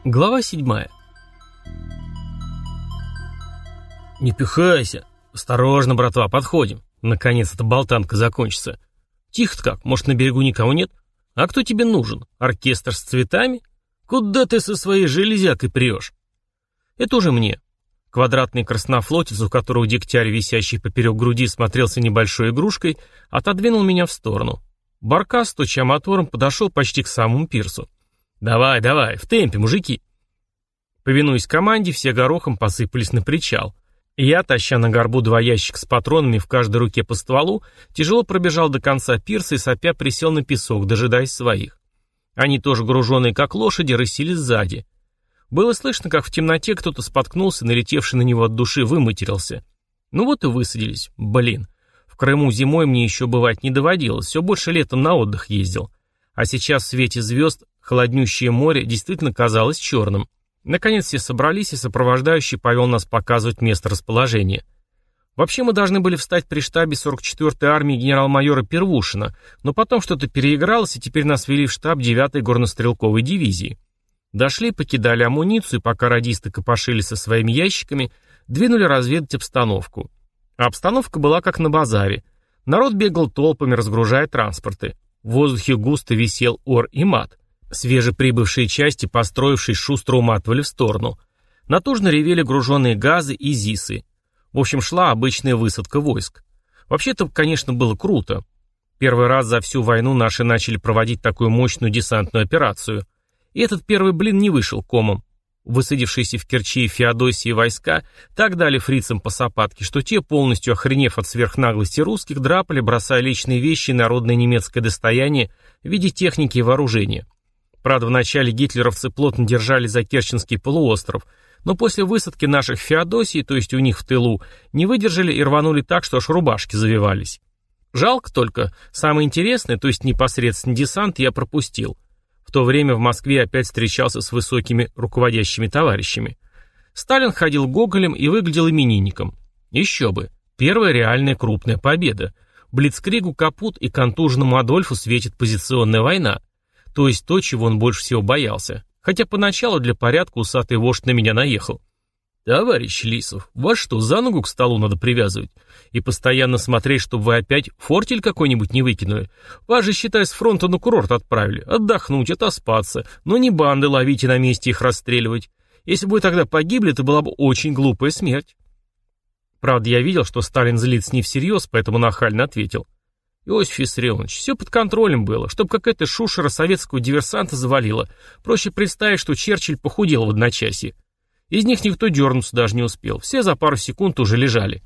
Глава 7. «Не пихайся! Осторожно, братва, подходим. Наконец эта болтанка закончится. Тихо-то как, может, на берегу никого нет? А кто тебе нужен? Оркестр с цветами? Куда ты со своей железякой прешь?» Это уже мне. Квадратный краснофлотец, у которого дегтярь, висящий поперек груди, смотрелся небольшой игрушкой, отодвинул меня в сторону. Баркас, стуча мотором, подошел почти к самому пирсу. «Давай, давай, в темпе, мужики!» Повинуясь команде, все горохом посыпались на причал. Я, таща на горбу 2 ящика с патронами в каждой руке по стволу, тяжело пробежал до конца пирса и сопя присел на песок, дожидаясь своих. Они тоже груженные как лошади, рысили сзади. Было слышно, как в темноте кто-то споткнулся, налетевший на него от души выматерился. Ну вот и высадились. Блин. В Крыму зимой мне еще бывать не доводилось, все больше летом на отдых ездил. А сейчас в свете звезд холоднющее море действительно казалось черным. Наконец все собрались, и сопровождающий повел нас показывать место расположения. Вообще мы должны были встать при штабе 44-й армии генерал-майора Первушина, но потом что-то переигралось, и теперь нас вели в штаб 9-й горнострелковой дивизии. Дошли, покидали амуницию, и пока радисты копошились со своими ящиками, двинули разведать обстановку. А обстановка была как на базаре. Народ бегал толпами, разгружая транспорты. В воздухе густо висел ор и мат. Свежеприбывшие части, построившись, шустро уматывали в сторону. Натужно ревели груженные газы и ЗИСы. В общем, шла обычная высадка войск. Вообще-то, конечно, было круто. Первый раз за всю войну наши начали проводить такую мощную десантную операцию. И этот первый блин не вышел комом. Высадившиеся в Керчи и Феодосии войска так дали фрицам по сапатке, что те, полностью охренев от сверхнаглости русских, драпали, бросая личные вещи и народное немецкое достояние в виде техники и вооружения. Правда, вначале гитлеровцы плотно держали за Керченский полуостров, но после высадки наших в Феодосии, то есть у них в тылу, не выдержали и рванули так, что аж рубашки завивались. Жалко только, самое интересное, то есть непосредственно десант, я пропустил. В то время в Москве опять встречался с высокими руководящими товарищами. Сталин ходил гоголем и выглядел именинником. Еще бы, первая реальная крупная победа. Блицкригу капут и контуженному Адольфу светит позиционная война. То есть то, чего он больше всего боялся. Хотя поначалу для порядка усатый вождь на меня наехал. «Товарищ Лисов, вас что, за ногу к столу надо привязывать? И постоянно смотреть, чтобы вы опять фортель какой-нибудь не выкинули? Вас же, считай, с фронта на курорт отправили. Отдохнуть, отоспаться. Но не банды ловить и на месте их расстреливать. Если бы вы тогда погибли, это была бы очень глупая смерть». Правда, я видел, что Сталин злится не всерьез, поэтому нахально ответил. «Иосиф Виссарионович, все под контролем было, чтобы какая-то шушера советского диверсанта завалила. Проще представить, что Черчилль похудел в одночасье. Из них никто дернуться даже не успел, все за пару секунд уже лежали».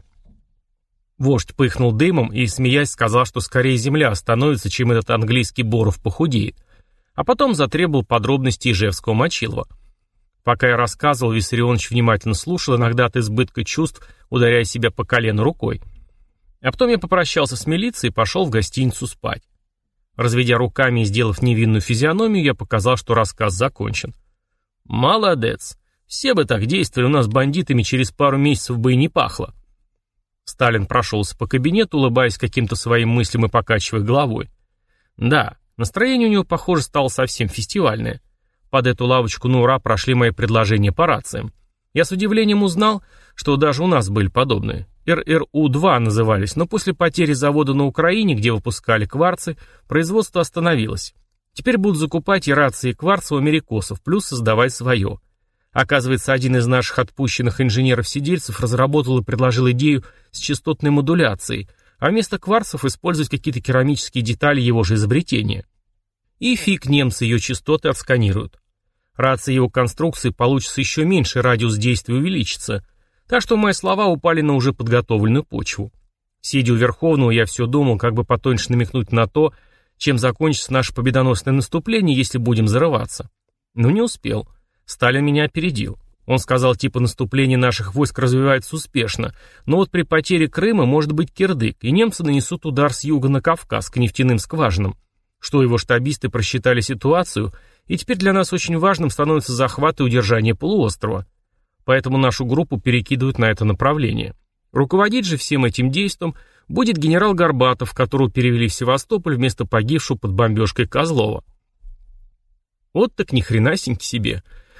Вождь пыхнул дымом и, смеясь, сказал, что скорее земля остановится, чем этот английский Боров похудеет. А потом затребовал подробности Ижевского-Мочилова. Пока я рассказывал, Виссарионович внимательно слушал, иногда от избытка чувств, ударяя себя по колену рукой. А потом я попрощался с милицией и пошел в гостиницу спать. Разведя руками и сделав невинную физиономию, я показал, что рассказ закончен. «Молодец. Все бы так действовали, у нас бандитами через пару месяцев бы и не пахло». Сталин прошелся по кабинету, улыбаясь каким-то своим мыслям и покачивая головой. Да, настроение у него, похоже, стало совсем фестивальное. Под эту лавочку на ура прошли мои предложения по рациям. Я с удивлением узнал, что даже у нас были подобные. РРУ-2 назывались, но после потери завода на Украине, где выпускали кварцы, производство остановилось. Теперь будут закупать и рации, и кварцы у америкосов, плюс создавать свое. Оказывается, один из наших отпущенных инженеров-сидельцев разработал и предложил идею с частотной модуляцией, а вместо кварцев использовать какие-то керамические детали его же изобретения. И фиг немцы ее частоты отсканируют. Рация его конструкции получится еще меньше, радиус действия увеличится. Так что мои слова упали на уже подготовленную почву. Сидя у Верховного, я все думал, как бы потоньше намекнуть на то, чем закончится наше победоносное наступление, если будем зарываться. Но не успел. Сталин меня опередил. Он сказал, типа наступление наших войск развивается успешно, но вот при потере Крыма может быть кирдык, и немцы нанесут удар с юга на Кавказ к нефтяным скважинам. Что его штабисты просчитали ситуацию, и теперь для нас очень важным становится захват и удержание полуострова. Поэтому нашу группу перекидывают на это направление. Руководить же всем этим действом будет генерал Горбатов, которого перевели в Севастополь вместо погибшего под бомбежкой Козлова. Вот так ни хренасеньки себе.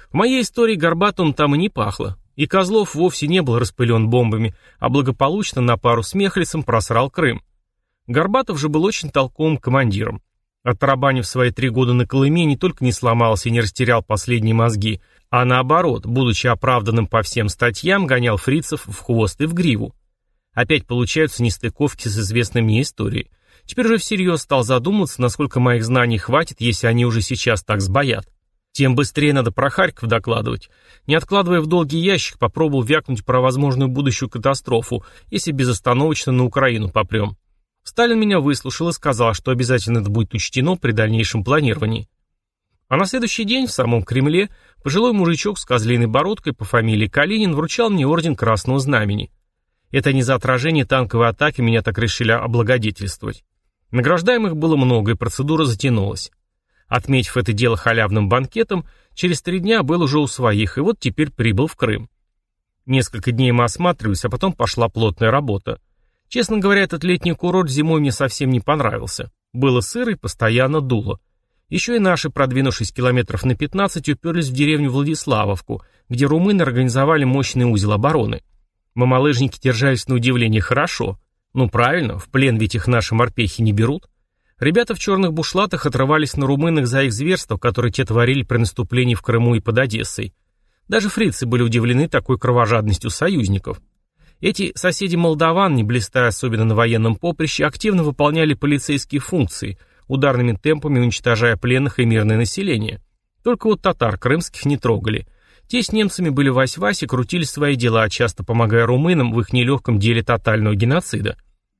В моей истории Горбатым там и не пахло. И Козлов вовсе не был распылен бомбами, а благополучно на пару с Мехлисом просрал Крым. Горбатов же был очень толковым командиром. Оттарабанив свои 3 года на Колыме, не только не сломался и не растерял последние мозги, а наоборот, будучи оправданным по всем статьям, гонял фрицев в хвост и в гриву. Опять получаются нестыковки с известной мне историей. Теперь уже всерьез стал задумываться, насколько моих знаний хватит, если они уже сейчас так сбоят. Тем быстрее надо про Харьков докладывать. Не откладывая в долгий ящик, попробовал вякнуть про возможную будущую катастрофу, если безостановочно на Украину попрем. Сталин меня выслушал и сказал, что обязательно это будет учтено при дальнейшем планировании. А на следующий день в самом Кремле пожилой мужичок с козлиной бородкой по фамилии Калинин вручал мне орден Красного Знамени. Это не за отражение танковой атаки меня так решили облагодетельствовать. Награждаемых было много, и процедура затянулась. Отметив это дело халявным банкетом, через 3 дня был уже у своих, и вот теперь прибыл в Крым. Несколько дней мы осматривались, а потом пошла плотная работа. Честно говоря, этот летний курорт зимой мне совсем не понравился. Было сыро и постоянно дуло. Еще и наши, продвинувшись километров на 15, уперлись в деревню Владиславовку, где румыны организовали мощный узел обороны. Мамалыжники держались на удивление хорошо. Ну правильно, в плен ведь их наши морпехи не берут. Ребята в черных бушлатах отрывались на румынах за их зверства, которые те творили при наступлении в Крыму и под Одессой. Даже фрицы были удивлены такой кровожадностью союзников. Эти соседи молдаван, не блистая особенно на военном поприще, активно выполняли полицейские функции, ударными темпами уничтожая пленных и мирное население. Только вот татар крымских не трогали. Те с немцами были вась-вась и крутили свои дела, часто помогая румынам в их нелегком деле тотального геноцида.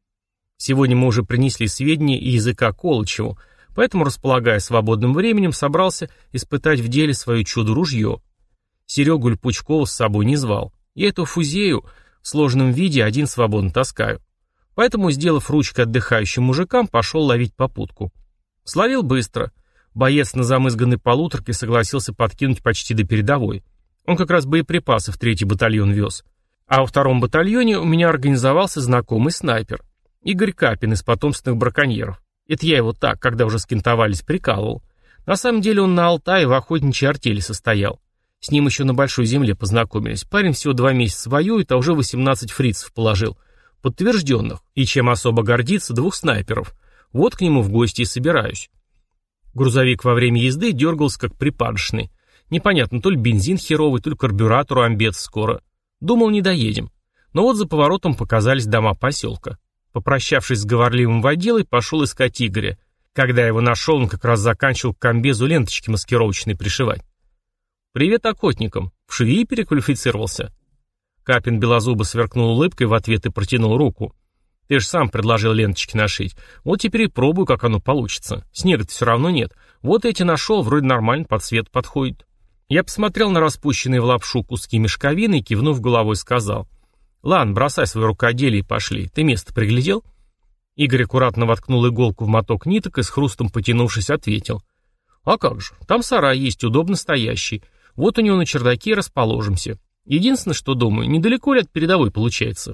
Сегодня мы уже принесли сведения и языка Колычеву, поэтому, располагая свободным временем, собрался испытать в деле свое чудо-ружье. Серегу Пучкова с собой не звал. Я эту фузею в сложном виде один свободно таскаю. Поэтому, сделав ручкой отдыхающим мужикам, пошел ловить попутку. Словил быстро. Боец на замызганной полуторке согласился подкинуть почти до передовой. Он как раз боеприпасы в 3-й батальон вез. А во 2-м батальоне у меня организовался знакомый снайпер. Игорь Капин из потомственных браконьеров. Это я его так, когда уже скинтовались, прикалывал. На самом деле он на Алтае в охотничьей артели состоял. С ним еще на Большой Земле познакомились. Парень всего 2 месяца воюет, а уже 18 фрицев положил. Подтвержденных. И чем особо гордится, 2 снайперов. Вот к нему в гости и собираюсь. Грузовик во время езды дергался как припадочный. Непонятно, то ли бензин херовый, то ли карбюратору амбец скоро. Думал, не доедем. Но вот за поворотом показались дома поселка. Попрощавшись с говорливым водилой, пошел искать Игоря. Когда его нашел, он как раз заканчивал к комбезу ленточки маскировочные пришивать. «Привет охотникам. В швеи переквалифицировался?» Капин белозубо сверкнул улыбкой в ответ и протянул руку. «Ты же сам предложил ленточки нашить. Вот теперь и пробую, как оно получится. Снега-то все равно нет. Вот эти нашел, вроде нормально, под цвет подходит». Я посмотрел на распущенные в лапшу куски мешковины и, кивнув головой, сказал: «Ладно, бросай свое рукоделие и пошли. Ты место приглядел?» Игорь аккуратно воткнул иголку в моток ниток и с хрустом потянувшись ответил: «А как же, там сарай есть, удобно стоящий. Вот у него на чердаке расположимся. Единственное, что думаю, недалеко ли от передовой получается?»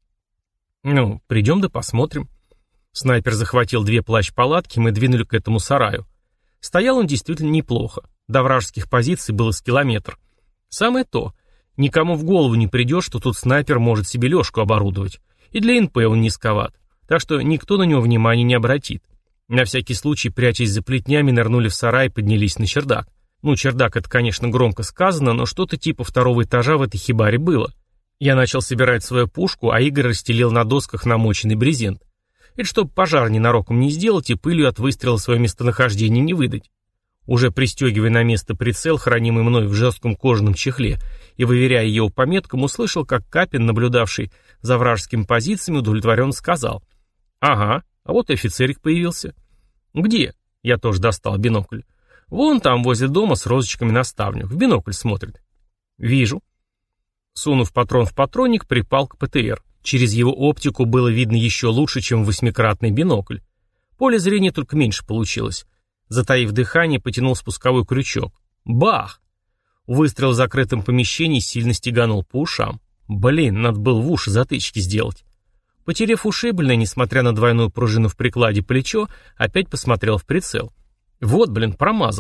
«Ну, придем да посмотрим». Снайпер захватил 2 плащ-палатки, мы двинули к этому сараю. Стоял он действительно неплохо. До вражеских позиций было с километр. Самое то. Никому в голову не придет, что тут снайпер может себе лёжку оборудовать. И для НП он низковат. Так что никто на него внимания не обратит. На всякий случай, прячась за плетнями, нырнули в сарай и поднялись на чердак. Ну, чердак — это, конечно, громко сказано, но что-то типа 2-го этажа в этой хибаре было. Я начал собирать свою пушку, а Игорь расстелил на досках намоченный брезент. Это чтобы пожар ненароком не сделать и пылью от выстрела свое местонахождение не выдать. Уже пристегивая на место прицел, хранимый мной в жестком кожаном чехле, и выверяя его по меткам, услышал, как Капин, наблюдавший за вражескими позициями, удовлетворенно сказал: «Ага, а вот и офицерик появился». «Где?» — я тоже достал бинокль. «Вон там, возле дома, с розочками на ставню. В бинокль смотрит». «Вижу». Сунув патрон в патронник, припал к ПТР. Через его оптику было видно еще лучше, чем в 8-кратный бинокль. Поле зрения только меньше получилось. Затаив дыхание, потянул спусковой крючок. Бах! Выстрел в закрытом помещении сильно стеганул по ушам. Блин, надо было в уши затычки сделать. Потеряв ушибленное, несмотря на двойную пружину в прикладе плечо, опять посмотрел в прицел. Вот, блин, промазал.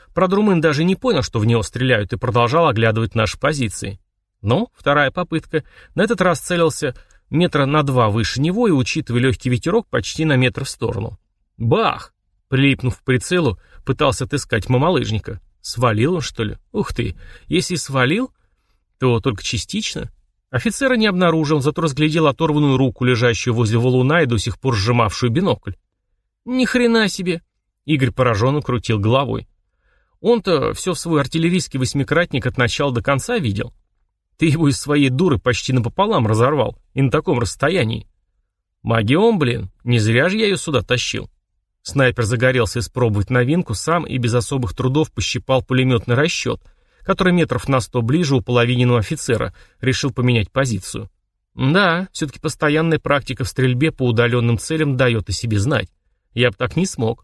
Правда, румын даже не понял, что в него стреляют, и продолжал оглядывать наши позиции. Но вторая попытка. На этот раз целился метра на 2 выше него и, учитывая легкий ветерок, почти на метр в сторону. Бах! Прилипнув к прицелу, пытался отыскать мамалыжника. Свалил он, что ли? Ух ты! Если свалил, то только частично. Офицера не обнаружил, зато разглядел оторванную руку, лежащую возле валуна и до сих пор сжимавшую бинокль. Ни хрена себе! Игорь пораженно крутил головой. Он-то все в свой артиллерийский восьмикратник от начала до конца видел. Ты его из своей дуры почти напополам разорвал, и на таком расстоянии. Магион, блин, не зря же я ее сюда тащил. Снайпер загорелся испробовать новинку сам и без особых трудов пощипал пулеметный расчет, который метров на 100 ближе у половиненного офицера, решил поменять позицию. Да, все-таки постоянная практика в стрельбе по удаленным целям дает о себе знать. Я бы так не смог.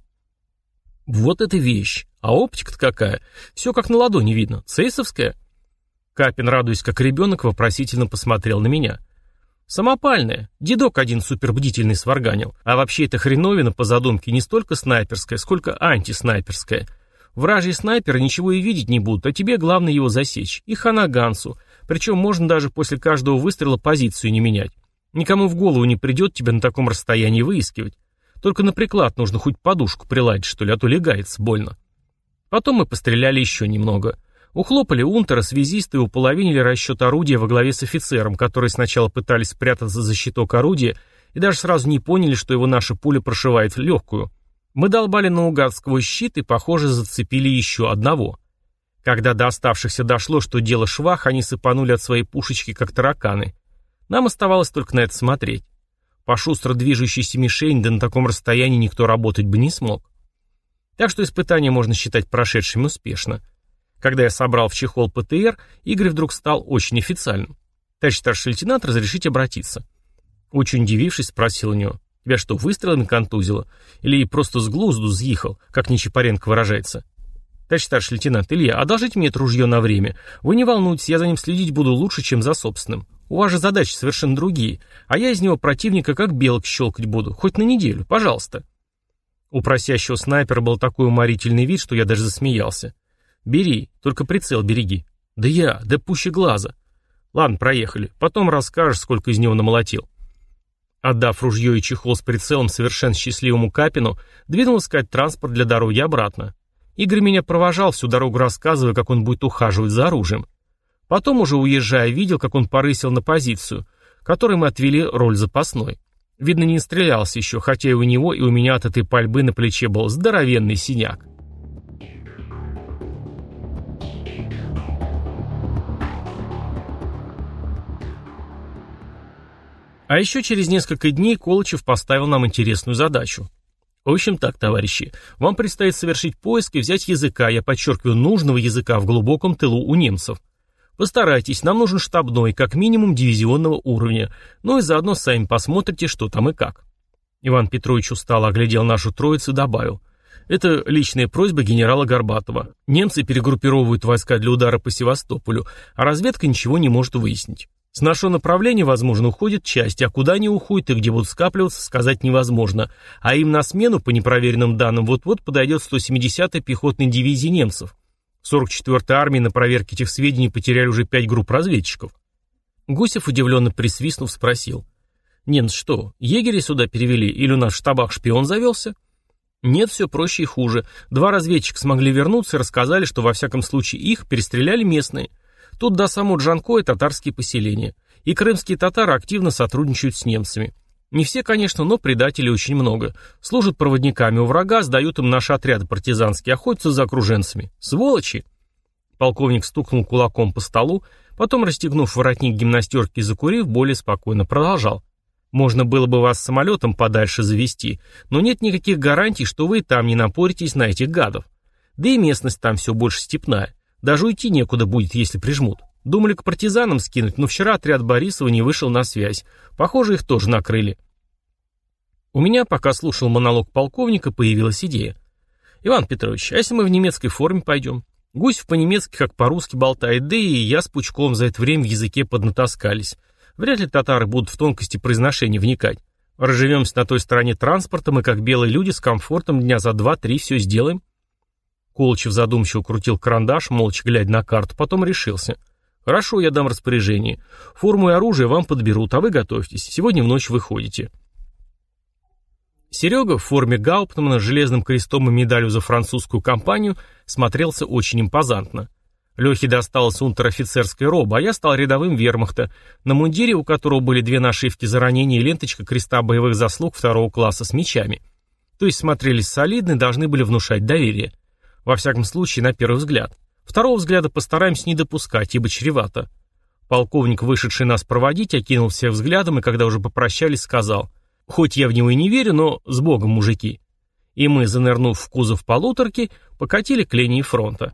Вот эта вещь. А оптика-то какая? Все как на ладони видно. Цейсовская? Капин, радуясь как ребенок, вопросительно посмотрел на меня. Самопальная. Дедок один супербдительный сварганил. А вообще эта хреновина, по задумке, не столько снайперская, сколько антиснайперская. Вражьи снайперы ничего и видеть не будут, а тебе главное его засечь. И хана Гансу. Причем можно даже после каждого выстрела позицию не менять. Никому в голову не придет тебя на таком расстоянии выискивать. Только на приклад нужно хоть подушку приладить, что ли, а то легается больно. Потом мы постреляли еще немного. Ухлопали унтера, связиста и уполовинили расчет орудия во главе с офицером, которые сначала пытались спрятаться за щиток орудия и даже сразу не поняли, что его наша пуля прошивает в легкую. Мы долбали наугад сквозь щит и, похоже, зацепили еще одного. Когда до оставшихся дошло, что дело швах, они сыпанули от своей пушечки, как тараканы. Нам оставалось только на это смотреть. По шустро движущейся мишени, да на таком расстоянии никто работать бы не смог. Так что испытание можно считать прошедшим успешно. Когда я собрал в чехол ПТР, Игорь вдруг стал очень официальным. «Товарищ старший лейтенант, разрешите обратиться?» Очень удивившись, спросил у него. «Тебя что, выстрелами контузило? Или просто с глузду съехал, как Нечапаренко выражается?» «Товарищ старший лейтенант, Илья, одолжите мне это ружье на время. Вы не волнуйтесь, я за ним следить буду лучше, чем за собственным. У вас же задачи совершенно другие, а я из него противника как белок щелкать буду, хоть на неделю, пожалуйста». У просящего снайпера был такой уморительный вид, что я даже засмеялся. «Бери, только прицел береги». Да пуще глаза». «Ладно, проехали, потом расскажешь, сколько из него намолотил». Отдав ружье и чехол с прицелом совершенно счастливому Капину, двинул искать транспорт для дороги обратно. Игорь меня провожал всю дорогу, рассказывая, как он будет ухаживать за оружием. Потом, уже уезжая, видел, как он порысил на позицию, которой мы отвели роль запасной. Видно, не стрелялся еще, хотя и у него, и у меня от этой пальбы на плече был здоровенный синяк. А еще через несколько дней Колычев поставил нам интересную задачу. В общем так, товарищи, вам предстоит совершить поиск и взять языка, я подчеркиваю, нужного языка в глубоком тылу у немцев. Постарайтесь, нам нужен штабной, как минимум дивизионного уровня, ну и заодно сами посмотрите, что там и как. Иван Петрович устало оглядел нашу троицу и добавил. Это личная просьба генерала Горбатова. Немцы перегруппировывают войска для удара по Севастополю, а разведка ничего не может выяснить. С нашего направления, возможно, уходят части, а куда они уходят и где будут скапливаться, сказать невозможно. А им на смену, по непроверенным данным, вот-вот подойдет 170-я пехотная дивизия немцев. 44-й армии на проверке этих сведений потеряли уже 5 групп разведчиков. Гусев, удивленно присвистнув, спросил. «Немцы что, егерей сюда перевели или у нас в штабах шпион завелся?» «Нет, все проще и хуже. 2 разведчика смогли вернуться и рассказали, что во всяком случае их перестреляли местные. Тут до самого Джанкоя татарские поселения. И крымские татары активно сотрудничают с немцами. Не все, конечно, но предателей очень много. Служат проводниками у врага, сдают им наши отряды партизанские, охотятся за окруженцами. Сволочи!» Полковник стукнул кулаком по столу, потом, расстегнув воротник гимнастерки и закурив, более спокойно продолжал. «Можно было бы вас самолетом подальше завести, но нет никаких гарантий, что вы и там не напоритесь на этих гадов. Да и местность там все больше степная. Даже уйти некуда будет, если прижмут. Думали к партизанам скинуть, но вчера отряд Борисова не вышел на связь. Похоже, их тоже накрыли». У меня, пока слушал монолог полковника, появилась идея. «Иван Петрович, а если мы в немецкой форме пойдем? Гусев по-немецки как по-русски болтает, да и я с Пучковым за это время в языке поднатаскались. Вряд ли татары будут в тонкости произношения вникать. Разживемся на той стороне транспорта, мы как белые люди с комфортом дня за 2-3 все сделаем». Колычев задумчиво крутил карандаш, молча глядя на карту, потом решился. «Хорошо, я дам распоряжение. Форму и оружие вам подберут, а вы готовьтесь. Сегодня в ночь выходите». Серега в форме гауптмана с железным крестом и медалью за французскую кампанию смотрелся очень импозантно. Лехе досталась унтер-офицерская роба, а я стал рядовым вермахта, на мундире у которого были 2 нашивки за ранение и ленточка креста боевых заслуг 2-го класса с мечами. То есть смотрелись солидно и должны были внушать доверие. Во всяком случае, на первый взгляд. Второго взгляда постараемся не допускать, ибо чревато. Полковник, вышедший нас проводить, окинул всех взглядом и, когда уже попрощались, сказал: «Хоть я в него и не верю, но с Богом, мужики». И мы, занырнув в кузов полуторки, покатили к линии фронта.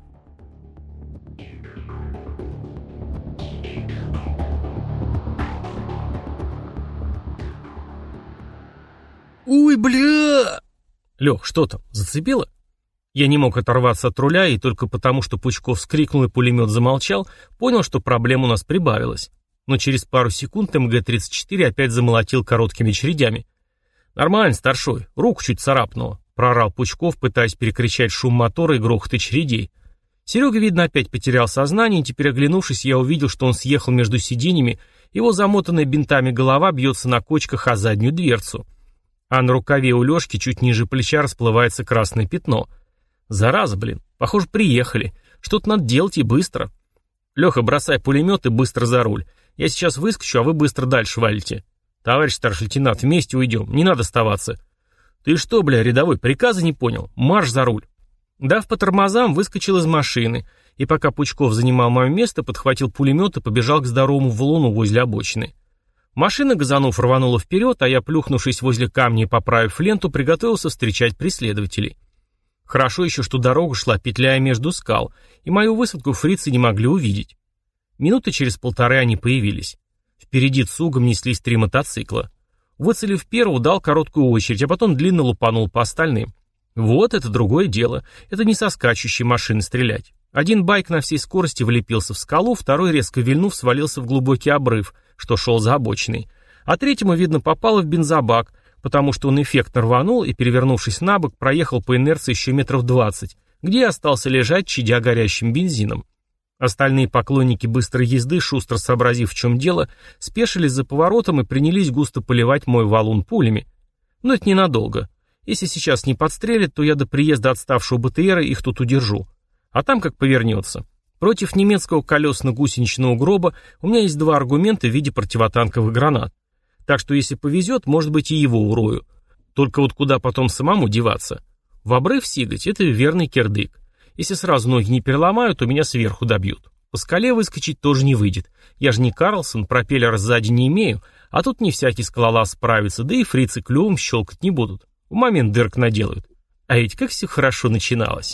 «Ой, бля!» «Лех, что там, зацепило?» Я не мог оторваться от руля, и только потому, что Пучков вскрикнул и пулемет замолчал, понял, что проблем у нас прибавилось. Но через пару секунд МГ-34 опять замолотил короткими очередями. «Нормально, старшой, руку чуть царапнуло», — проорал Пучков, пытаясь перекричать шум мотора и грохот очередей. Серега, видно, опять потерял сознание, и теперь, оглянувшись, я увидел, что он съехал между сиденьями, его замотанная бинтами голова бьется на кочках о заднюю дверцу. А на рукаве у Лешки чуть ниже плеча расплывается красное пятно. Зараза, блин, похоже, приехали. Что-то надо делать и быстро. Леха, бросай пулемет и быстро за руль. Я сейчас выскочу, а вы быстро дальше валите. Товарищ старший лейтенант, вместе уйдем, не надо оставаться. Ты что, бля, рядовой, приказа не понял? Марш за руль. Дав по тормозам, выскочил из машины, и пока Пучков занимал мое место, подхватил пулемет и побежал к здоровому валуну возле обочины. Машина, газанув, рванула вперед, а я, плюхнувшись возле камня и поправив ленту, приготовился встречать преследователей. Хорошо еще, что дорога шла, петляя между скал, и мою высадку фрицы не могли увидеть. Минуты через 1,5 они появились. Впереди цугом неслись 3 мотоцикла. Выцелив первого, дал короткую очередь, а потом длинно лупанул по остальным. Вот это другое дело. Это не со скачущей машины стрелять. Один байк на всей скорости влепился в скалу, второй, резко вильнув, свалился в глубокий обрыв, что шел за обочиной. А третьему, видно, попало в бензобак, потому что он эффектно рванул и, перевернувшись на бок, проехал по инерции еще метров 20, где остался лежать, чадя горящим бензином. Остальные поклонники быстрой езды, шустро сообразив, в чем дело, спешились за поворотом и принялись густо поливать мой валун пулями. Но это ненадолго. Если сейчас не подстрелят, то я до приезда отставшего БТРа их тут удержу. А там как повернется. Против немецкого колесно-гусеничного гроба у меня есть 2 аргумента в виде противотанковых гранат. Так что если повезет, может быть, и его урою. Только вот куда потом самому деваться? В обрыв сигать — это верный кирдык. Если сразу ноги не переломают, то меня сверху добьют. По скале выскочить тоже не выйдет. Я же не Карлсон, пропеллер сзади не имею, а тут не всякий скалолаз справится, да и фрицы клювом щелкать не будут. В момент дырок наделают. А ведь как все хорошо начиналось.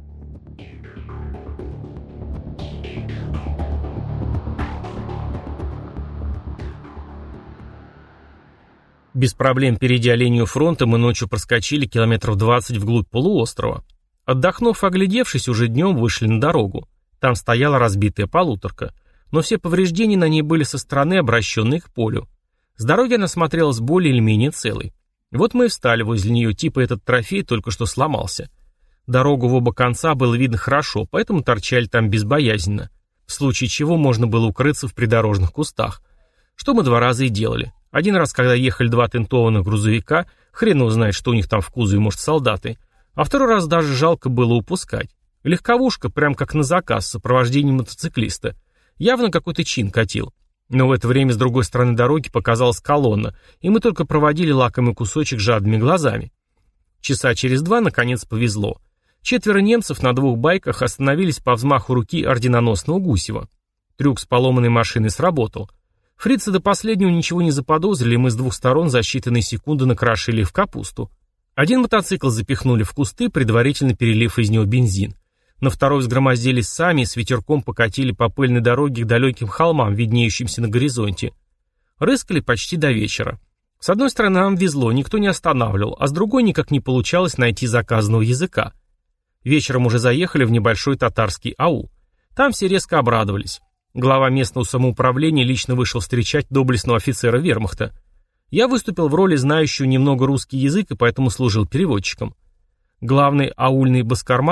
Без проблем перейдя линию фронта, мы ночью проскочили километров 20 вглубь полуострова. Отдохнув, оглядевшись, уже днем вышли на дорогу. Там стояла разбитая полуторка, но все повреждения на ней были со стороны, обращенной к полю. С дороги она смотрелась более или менее целой. Вот мы и встали возле нее, типа этот трофей только что сломался. Дорогу в оба конца было видно хорошо, поэтому торчали там безбоязненно, в случае чего можно было укрыться в придорожных кустах. Что мы 2 раза и делали. Один раз, когда ехали 2 тентованных грузовика, хрен его знает, что у них там в кузове, может, солдаты. А второй раз даже жалко было упускать. Легковушка, прям как на заказ, с сопровождением мотоциклиста. Явно какой-то чин катил. Но в это время с другой стороны дороги показалась колонна, и мы только проводили лакомый кусочек жадными глазами. Часа через 2 наконец повезло. 4 немцев на 2 байках остановились по взмаху руки орденоносного Гусева. Трюк с поломанной машиной сработал. Фрицы до последнего ничего не заподозрили, и мы с 2 сторон за считанные секунды накрошили в капусту. Один мотоцикл запихнули в кусты, предварительно перелив из него бензин. На второй взгромоздились сами и с ветерком покатили по пыльной дороге к далеким холмам, виднеющимся на горизонте. Рыскали почти до вечера. С одной стороны, нам везло, никто не останавливал, а с другой никак не получалось найти заказанного языка. Вечером уже заехали в небольшой татарский аул. Там все резко обрадовались. Глава местного самоуправления лично вышел встречать доблестного офицера вермахта. Я выступил в роли знающего немного русский язык и поэтому служил переводчиком. Главный аульный баскарма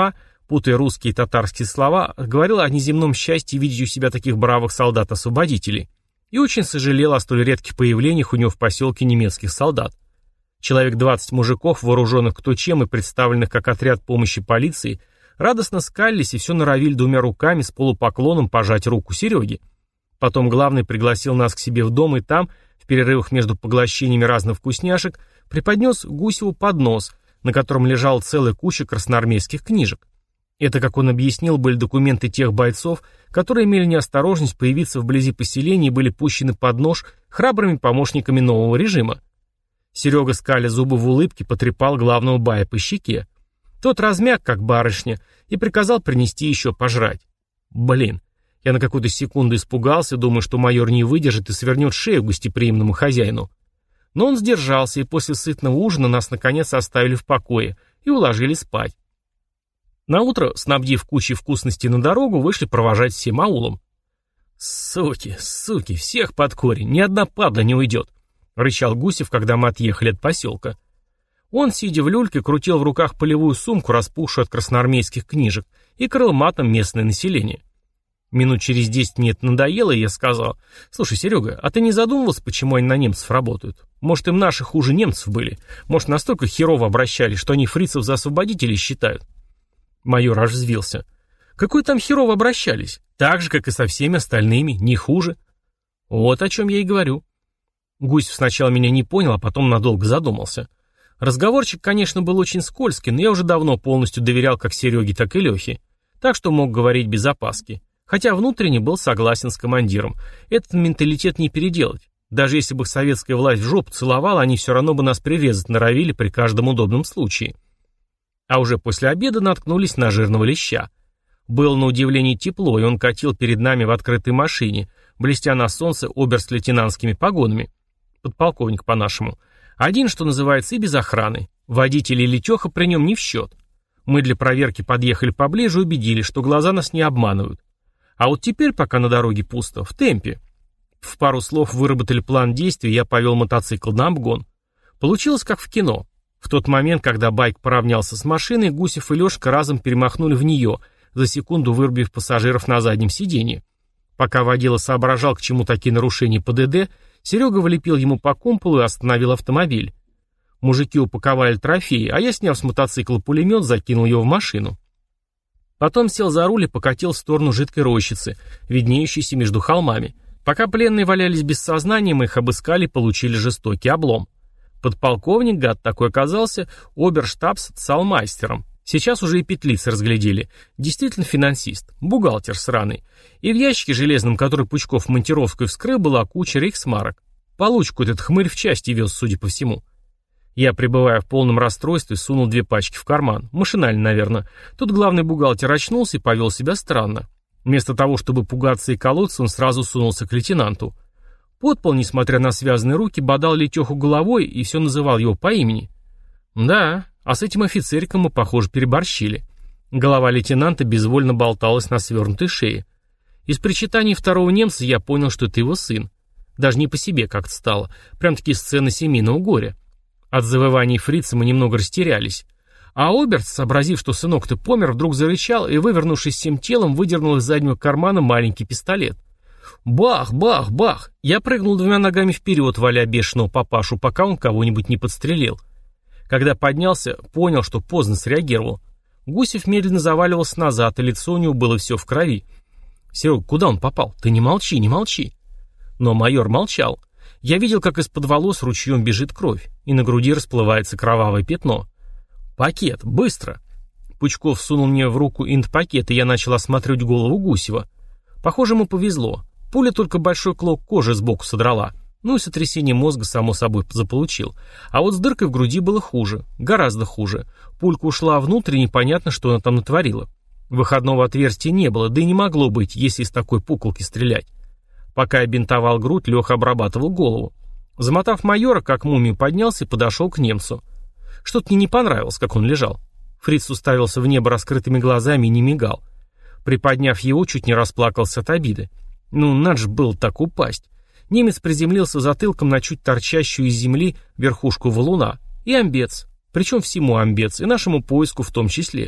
Путая русские и татарские слова, говорил о неземном счастье видеть у себя таких бравых солдат-освободителей. И очень сожалел о столь редких появлениях у него в поселке немецких солдат. Человек 20 мужиков, вооруженных кто чем и представленных как отряд помощи полиции, радостно скалились и все норовили двумя руками с полупоклоном пожать руку Сереге. Потом главный пригласил нас к себе в дом и там, в перерывах между поглощениями разных вкусняшек, преподнес Гусеву поднос, на котором лежала целая куча красноармейских книжек. Это, как он объяснил, были документы тех бойцов, которые имели неосторожность появиться вблизи поселения и были пущены под нож храбрыми помощниками нового режима. Серега, скаля зубы в улыбке, потрепал главного бая по щеке. Тот размяк, как барышня, и приказал принести еще пожрать. Блин, я на какую-то секунду испугался, думая, что майор не выдержит и свернет шею гостеприимному хозяину. Но он сдержался, и после сытного ужина нас наконец оставили в покое и уложили спать. Наутро, снабдив кучей вкусностей на дорогу, вышли провожать всем аулом. «Суки, всех под корень, ни одна падла не уйдет», — рычал Гусев, когда мы отъехали от поселка. Он, сидя в люльке, крутил в руках полевую сумку, распухшую от красноармейских книжек, и крыл матом местное население. Минут через 10 мне это надоело, и я сказал: «Слушай, Серега, а ты не задумывался, почему они на немцев работают? Может, им наши хуже немцев были? Может, настолько херово обращались, что они фрицев за освободителей считают?» Майор аж взвился. «Какой там херово обращались? Так же, как и со всеми остальными, не хуже». «Вот о чем я и говорю». Гусев сначала меня не понял, а потом надолго задумался. Разговорчик, конечно, был очень скользкий, но я уже давно полностью доверял как Сереге, так и Лехе, так что мог говорить без опаски. Хотя внутренне был согласен с командиром. Этот менталитет не переделать. Даже если бы их советская власть в жопу целовала, они все равно бы нас прирезать норовили при каждом удобном случае. А уже после обеда наткнулись на жирного леща. Было на удивление тепло, и он катил перед нами в открытой машине, блестя на солнце оберст-лейтенантскими погонами. Подполковник по-нашему. Один, что называется, и без охраны. Водитель и Летеха при нем не в счет. Мы для проверки подъехали поближе и убедились, что глаза нас не обманывают. А вот теперь, пока на дороге пусто, в темпе. В пару слов выработали план действий, я повел мотоцикл на обгон. Получилось как в кино. В тот момент, когда байк поравнялся с машиной, Гусев и Лешка разом перемахнули в нее, за секунду вырубив пассажиров на заднем сиденье. Пока водила соображал, к чему такие нарушения ПДД, Серега влепил ему по кумполу и остановил автомобиль. Мужики упаковали трофеи, а я, сняв с мотоцикла пулемет, закинул его в машину. Потом сел за руль и покатил в сторону жидкой рощицы, виднеющейся между холмами. Пока пленные валялись без сознания, мы их обыскали и получили жестокий облом. Подполковник, гад такой оказался, оберштабс-цалмайстером. Сейчас уже и петлицы разглядели. Действительно финансист, бухгалтер сраный. И в ящике железном, который Пучков в монтировской вскрыл, была куча рейхсмарок. Получку этот хмырь в части вез, судя по всему. Я, пребывая в полном расстройстве, сунул 2 пачки в карман. Машинально, наверное. Тут главный бухгалтер очнулся и повел себя странно. Вместо того, чтобы пугаться и колоться, он сразу сунулся к лейтенанту. Подпол, несмотря на связанные руки, бодал Летеху головой и все называл его по имени. Да, а с этим офицериком мы, похоже, переборщили. Голова лейтенанта безвольно болталась на свернутой шее. Из причитаний второго немца я понял, что это его сын. Даже не по себе как-то стало. Прям-таки сцены семейного горя. От завываний фрица мы немного растерялись. А Оберст, сообразив, что сынок-то помер, вдруг зарычал и, вывернувшись всем телом, выдернул из заднего кармана маленький пистолет. Бах, бах, бах! Я прыгнул 2 ногами вперед, валя бешеного папашу, пока он кого-нибудь не подстрелил. Когда поднялся, понял, что поздно среагировал. Гусев медленно заваливался назад, и лицо у него было все в крови. «Серега, куда он попал? Ты не молчи, не молчи!» Но майор молчал. Я видел, как из-под волос ручьем бежит кровь, и на груди расплывается кровавое пятно. «Пакет, быстро!» Пучков сунул мне в руку инт-пакет, и я начал осматривать голову Гусева. Похоже, ему повезло. Пуля только большой клок кожи сбоку содрала. Ну и сотрясение мозга, само собой, заполучил. А вот с дыркой в груди было хуже. Гораздо хуже. Пулька ушла внутрь, и непонятно, что она там натворила. Выходного отверстия не было, да и не могло быть, если из такой пуколки стрелять. Пока я бинтовал грудь, Леха обрабатывал голову. Замотав майора, как мумию, поднялся и подошел к немцу. Что-то мне не понравилось, как он лежал. Фриц уставился в небо раскрытыми глазами и не мигал. Приподняв его, чуть не расплакался от обиды. Ну, надо же было так упасть. Немец приземлился затылком на чуть торчащую из земли верхушку валуна. И амбец. Причем всему амбец, и нашему поиску в том числе.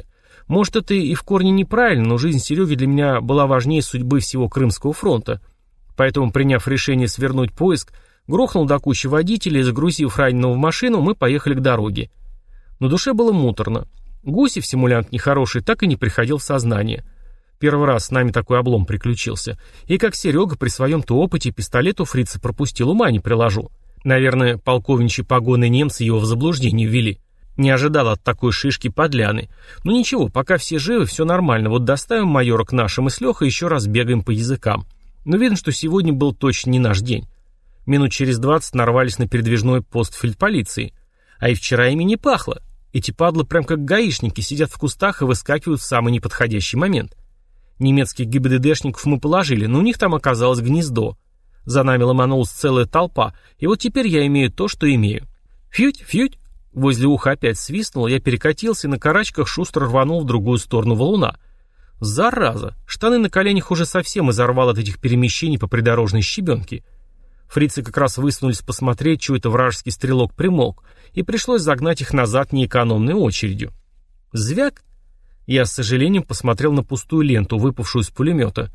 Может, это и в корне неправильно, но жизнь Сереги для меня была важнее судьбы всего Крымского фронта. Поэтому, приняв решение свернуть поиск, грохнул до кучи водителей и, загрузив раненого в машину, мы поехали к дороге. На душе было муторно. Гусев, симулянт нехороший, так и не приходил в сознание. Первый раз с нами такой облом приключился. И как Серега при своем-то опыте пистолет у фрица пропустил, ума не приложу. Наверное, полковничьи погоны немцы его в заблуждение ввели. Не ожидал от такой шишки подляны. Ну ничего, пока все живы, все нормально. Вот доставим майора к нашим и с Лехой еще раз бегаем по языкам. Но видно, что сегодня был точно не наш день. Минут через 20 нарвались на передвижной пост фельдполиции. А и вчера ими не пахло. Эти падлы прям как гаишники сидят в кустах и выскакивают в самый неподходящий момент. Немецких ГИБДДшников мы положили, но у них там оказалось гнездо. За нами ломанулась целая толпа, и вот теперь я имею то, что имею. Фють, фють. Возле уха опять свистнул, я перекатился и на карачках шустро рванул в другую сторону валуна. Зараза! Штаны на коленях уже совсем изорвал от этих перемещений по придорожной щебенке. Фрицы как раз высунулись посмотреть, чего это вражеский стрелок примолк, и пришлось загнать их назад неэкономной очередью. Звяк! Я с сожалением посмотрел на пустую ленту, выпавшую из пулемета.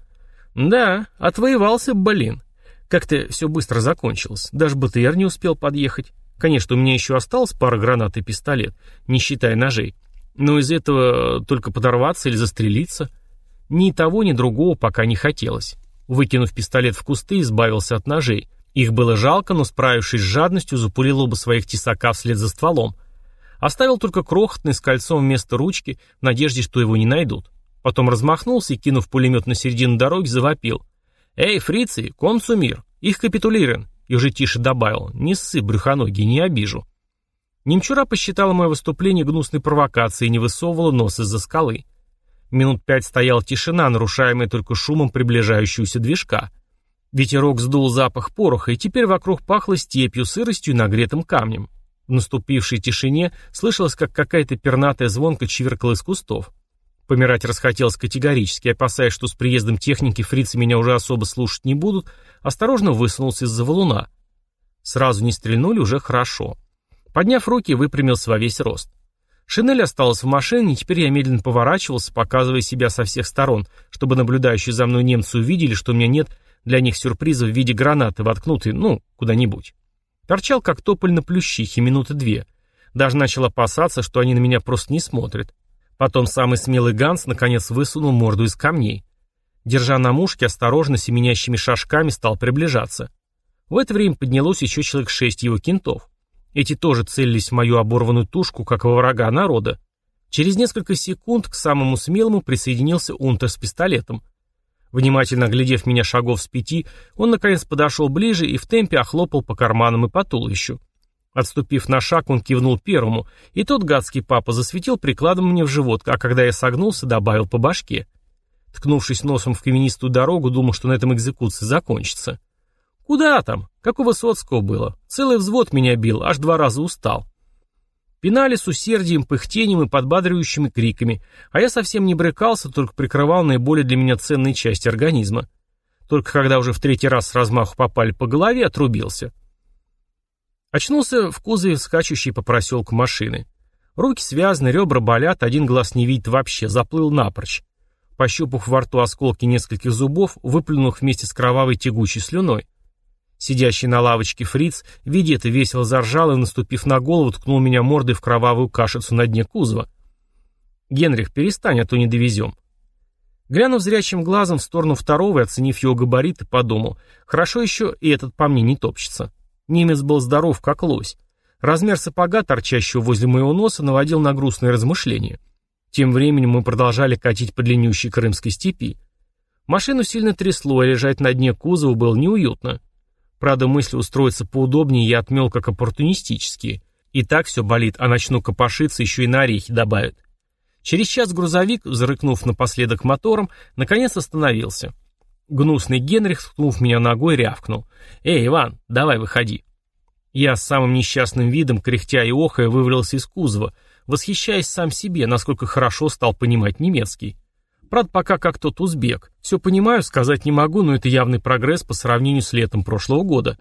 Да, отвоевался, блин. Как-то все быстро закончилось, даже БТР не успел подъехать. Конечно, у меня еще осталось пара гранат и пистолет, не считая ножей. Но из этого только подорваться или застрелиться. Ни того, ни другого пока не хотелось. Выкинув пистолет в кусты, избавился от ножей. Их было жалко, но, справившись с жадностью, запулил оба своих тесака вслед за стволом. Оставил только крохотный с кольцом вместо ручки, в надежде, что его не найдут. Потом размахнулся и, кинув пулемет на середину дороги, завопил. «Эй, фрицы, комсумир, их капитулирован!» И уже тише добавил. «Не ссы, брюхоногие, не обижу». Немчура посчитала мое выступление гнусной провокацией и не высовывала нос из-за скалы. Минут 5 стояла тишина, нарушаемая только шумом приближающегося движка. Ветерок сдул запах пороха, и теперь вокруг пахло степью, сыростью и нагретым камнем. В наступившей тишине слышалось, как какая-то пернатая звонко чиркала из кустов. Помирать расхотелось категорически, опасаясь, что с приездом техники фрицы меня уже особо слушать не будут, осторожно высунулся из-за валуна. Сразу не стрельнули, уже хорошо. Подняв руки, выпрямился во весь рост. Шинель осталась в машине, и теперь я медленно поворачивался, показывая себя со всех сторон, чтобы наблюдающие за мной немцы увидели, что у меня нет для них сюрприза в виде гранаты, воткнутой, куда-нибудь. Торчал, как тополь на плющихе, минуты 2. Даже начал опасаться, что они на меня просто не смотрят. Потом самый смелый Ганс наконец высунул морду из камней. Держа на мушке, осторожно, семенящими шажками стал приближаться. В это время поднялось еще человек 6 его кентов. Эти тоже целились в мою оборванную тушку, как во врага народа. Через несколько секунд к самому смелому присоединился унтер с пистолетом. Внимательно оглядев меня шагов с 5, он наконец подошел ближе и в темпе охлопал по карманам и по туловищу. Отступив на шаг, он кивнул первому, и тот гадский папа засветил прикладом мне в живот, а когда я согнулся, добавил по башке. Ткнувшись носом в каменистую дорогу, думал, что на этом экзекуция закончится. Куда там? Как у Высоцкого было. Целый взвод меня бил, аж 2 раза устал. Пинали с усердием, пыхтением и подбадривающими криками, а я совсем не брыкался, только прикрывал наиболее для меня ценные части организма. Только когда уже в 3-й раз с размаху попали по голове, отрубился. Очнулся в кузове скачущей по проселку машины. Руки связаны, ребра болят, один глаз не видит вообще, заплыл напрочь. Пощупав во рту осколки нескольких зубов, выплюнув вместе с кровавой тягучей слюной. Сидящий на лавочке фриц, видя это, весело заржал и, наступив на голову, ткнул меня мордой в кровавую кашицу на дне кузова. «Генрих, перестань, а то не довезем». Глянув зрячим глазом в сторону второго и оценив его габариты, подумал, хорошо еще и этот по мне не топчется. Немец был здоров, как лось. Размер сапога, торчащего возле моего носа, наводил на грустные размышления. Тем временем мы продолжали катить по длиннющей крымской степи. Машину сильно трясло, и лежать на дне кузова было неуютно. Правда, мысли устроиться поудобнее я отмел как оппортунистические. И так все болит, а начну копошиться, еще и на орехи добавят. Через час грузовик, зарыкнув напоследок мотором, наконец остановился. Гнусный Генрих, ткнув меня ногой, рявкнул. «Эй, Иван, давай выходи». Я с самым несчастным видом, кряхтя и охая, вывалился из кузова, восхищаясь сам себе, насколько хорошо стал понимать немецкий. Правда, пока как тот узбек. Все понимаю, сказать не могу, но это явный прогресс по сравнению с летом прошлого года.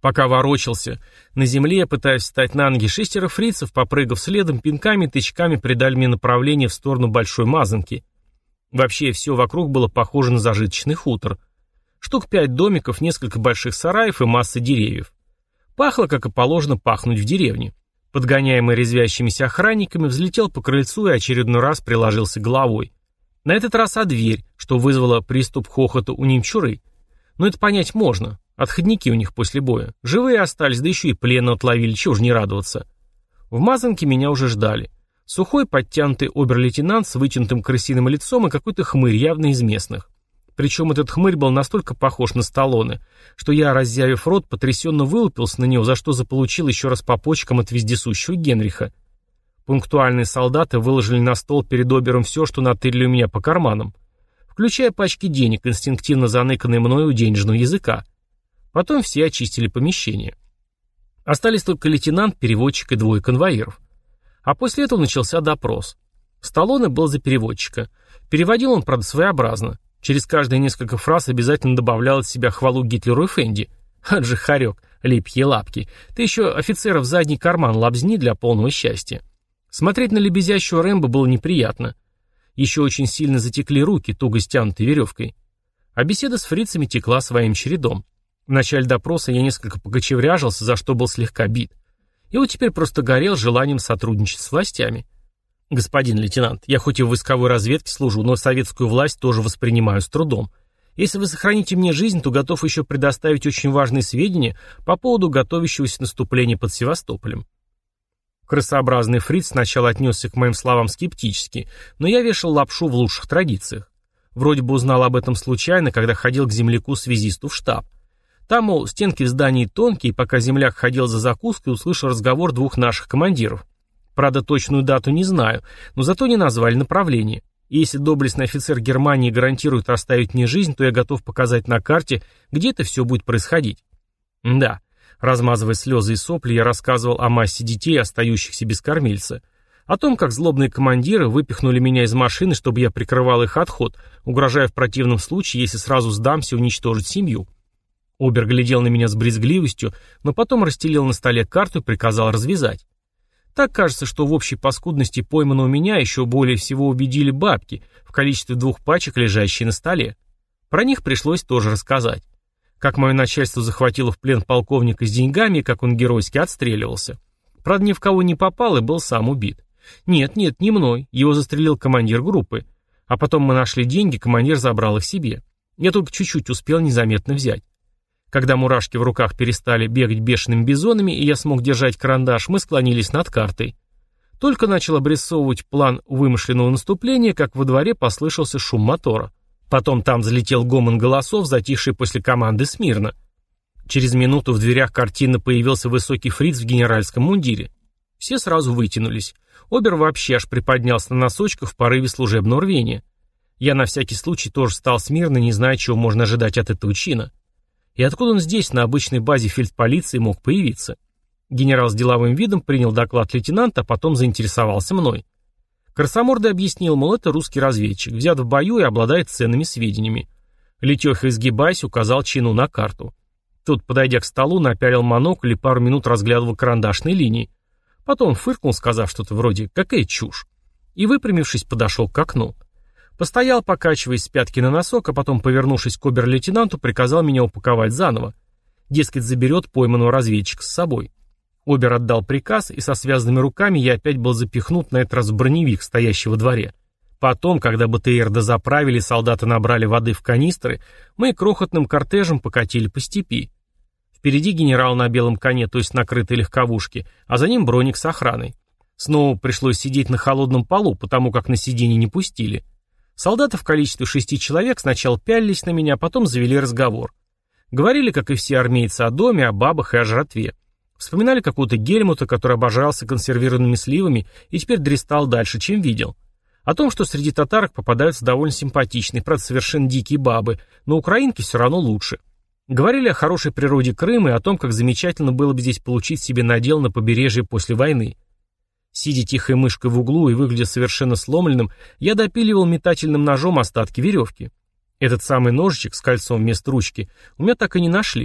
Пока ворочался на земле, пытаясь встать на ноги, 6 фрицев, попрыгав следом, пинками и тычками придали мне направление в сторону Большой Мазанки. Вообще, все вокруг было похоже на зажиточный хутор. Штук 5 домиков, несколько больших сараев и масса деревьев. Пахло, как и положено пахнуть в деревне. Подгоняемый резвящимися охранниками, взлетел по крыльцу и очередной раз приложился головой. На этот раз о дверь, что вызвало приступ хохота у немчуры. Но это понять можно. Отходники у них после боя. Живые остались, да еще и пленного отловили, чего ж не радоваться. В Мазанке меня уже ждали. Сухой, подтянутый обер-лейтенант с вытянутым крысиным лицом и какой-то хмырь, явно из местных. Причем этот хмырь был настолько похож на Сталлоне, что я, разъявив рот, потрясенно вылупился на него, за что заполучил еще раз по почкам от вездесущего Генриха. Пунктуальные солдаты выложили на стол перед обером все, что натырили у меня по карманам, включая пачки денег, инстинктивно заныканные мною у денежного языка. Потом все очистили помещение. Остались только лейтенант, переводчик и 2 конвоиров. А после этого начался допрос. Сталлоне был за переводчика. Переводил он, правда, своеобразно. Через каждые несколько фраз обязательно добавлял от себя хвалу Гитлеру и Фенди. Ад же хорек, липкие лапки. Ты еще офицера в задний карман лобзни для полного счастья. Смотреть на лебезящего Рэмбо было неприятно. Еще очень сильно затекли руки, туго стянутые веревкой. А беседа с фрицами текла своим чередом. В начале допроса я несколько покочевряжился, за что был слегка бит. И вот теперь просто горел желанием сотрудничать с властями. Господин лейтенант, я хоть и в войсковой разведке служу, но советскую власть тоже воспринимаю с трудом. Если вы сохраните мне жизнь, то готов еще предоставить очень важные сведения по поводу готовящегося наступления под Севастополем. Крысообразный фриц сначала отнесся к моим словам скептически, но я вешал лапшу в лучших традициях. Вроде бы узнал об этом случайно, когда ходил к земляку-связисту в штаб. Там, мол, стенки в здании тонкие, и пока земляк ходил за закуской, услышал разговор 2 наших командиров. Правда, точную дату не знаю, но зато не назвали направление. И если доблестный офицер Германии гарантирует оставить мне жизнь, то я готов показать на карте, где это все будет происходить. Да, размазывая слезы и сопли, я рассказывал о массе детей, остающихся без кормильца. О том, как злобные командиры выпихнули меня из машины, чтобы я прикрывал их отход, угрожая в противном случае, если сразу сдамся, уничтожить семью. Обер глядел на меня с брезгливостью, но потом расстелил на столе карту и приказал развязать. Так кажется, что в общей паскудности пойманного меня еще более всего убедили бабки в количестве 2 пачек, лежащие на столе. Про них пришлось тоже рассказать. Как мое начальство захватило в плен полковника с деньгами, и как он геройски отстреливался. Правда, ни в кого не попал и был сам убит. Нет, не мной, его застрелил командир группы. А потом мы нашли деньги, командир забрал их себе. Я только чуть-чуть успел незаметно взять. Когда мурашки в руках перестали бегать бешеными бизонами, и я смог держать карандаш, мы склонились над картой. Только начал обрисовывать план вымышленного наступления, как во дворе послышался шум мотора. Потом там залетел гомон голосов, затихший после команды «Смирно». Через минуту в дверях картинно появился высокий фриц в генеральском мундире. Все сразу вытянулись. Обер вообще аж приподнялся на носочках в порыве служебного рвения. Я на всякий случай тоже встал смирно, не зная, чего можно ожидать от этого чина. И откуда он здесь, на обычной базе фельдполиции, мог появиться? Генерал с деловым видом принял доклад лейтенанта, а потом заинтересовался мной. Красомордый объяснил, мол, это русский разведчик, взят в бою и обладает ценными сведениями. Летеха, изгибаясь, указал чину на карту. Тот, подойдя к столу, напялил монокль и пару минут разглядывал карандашные линии. Потом фыркнул, сказав что-то вроде «какая чушь», и, выпрямившись, подошел к окну. Постоял, покачиваясь с пятки на носок, а потом, повернувшись к обер-лейтенанту, приказал меня упаковать заново. Дескать, заберет пойманного разведчика с собой. Обер отдал приказ, и со связанными руками я опять был запихнут на этот раз в броневик, стоящий во дворе. Потом, когда БТР дозаправили, солдаты набрали воды в канистры, мы крохотным кортежем покатили по степи. Впереди генерал на белом коне, то есть накрытой легковушке, а за ним броник с охраной. Снова пришлось сидеть на холодном полу, потому как на сиденье не пустили. Солдаты в количестве 6 человек сначала пялились на меня, потом завели разговор. Говорили, как и все армейцы, о доме, о бабах и о жратве. Вспоминали какого-то Гельмута, который обожрался консервированными сливами и теперь дристал дальше, чем видел. О том, что среди татарок попадаются довольно симпатичные, правда, совершенно дикие бабы, но украинки все равно лучше. Говорили о хорошей природе Крыма и о том, как замечательно было бы здесь получить себе надел на побережье после войны. Сидя тихой мышкой в углу и выглядя совершенно сломленным, я допиливал метательным ножом остатки веревки. Этот самый ножичек с кольцом вместо ручки у меня так и не нашли.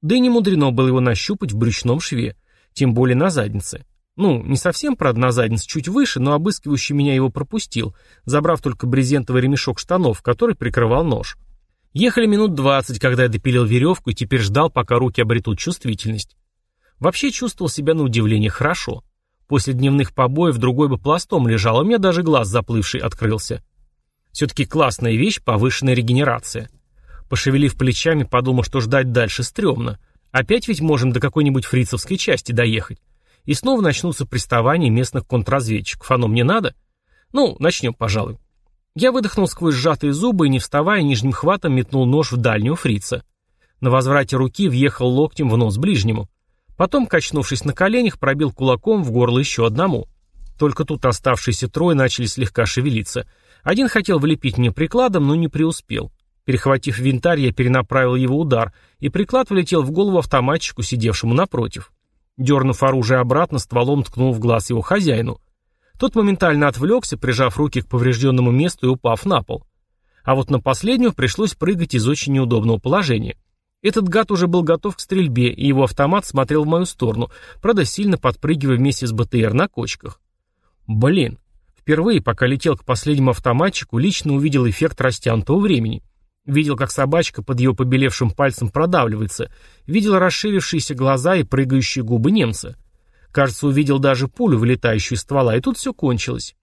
Да и не мудрено было его нащупать в брючном шве, тем более на заднице. Ну, не совсем, правда, на заднице, чуть выше, но обыскивающий меня его пропустил, забрав только брезентовый ремешок штанов, который прикрывал нож. Ехали минут 20, когда я допилил веревку и теперь ждал, пока руки обретут чувствительность. Вообще чувствовал себя на удивление хорошо. После дневных побоев другой бы пластом лежал, а у меня даже глаз заплывший открылся. Все-таки классная вещь — повышенная регенерация. Пошевелив плечами, подумал, что ждать дальше стрёмно. Опять ведь можем до какой-нибудь фрицевской части доехать. И снова начнутся приставания местных контрразведчиков. Оно мне надо? Ну, начнем, пожалуй. Я выдохнул сквозь сжатые зубы и, не вставая, нижним хватом метнул нож в дальнюю фрица. На возврате руки въехал локтем в нос ближнему. Потом, качнувшись на коленях, пробил кулаком в горло еще одному. Только тут оставшиеся трое начали слегка шевелиться. Один хотел влепить мне прикладом, но не преуспел. Перехватив винтарь, я перенаправил его удар, и приклад влетел в голову автоматчику, сидевшему напротив. Дернув оружие обратно, стволом ткнул в глаз его хозяину. Тот моментально отвлекся, прижав руки к поврежденному месту и упав на пол. А вот на последнюю пришлось прыгать из очень неудобного положения. Этот гад уже был готов к стрельбе, и его автомат смотрел в мою сторону, правда сильно подпрыгивая вместе с БТР на кочках. Блин, впервые, пока летел к последнему автоматчику, лично увидел эффект растянутого времени. Видел, как собачка под ее побелевшим пальцем продавливается, видел расширившиеся глаза и прыгающие губы немца. Кажется, увидел даже пулю, вылетающую из ствола, и тут все кончилось.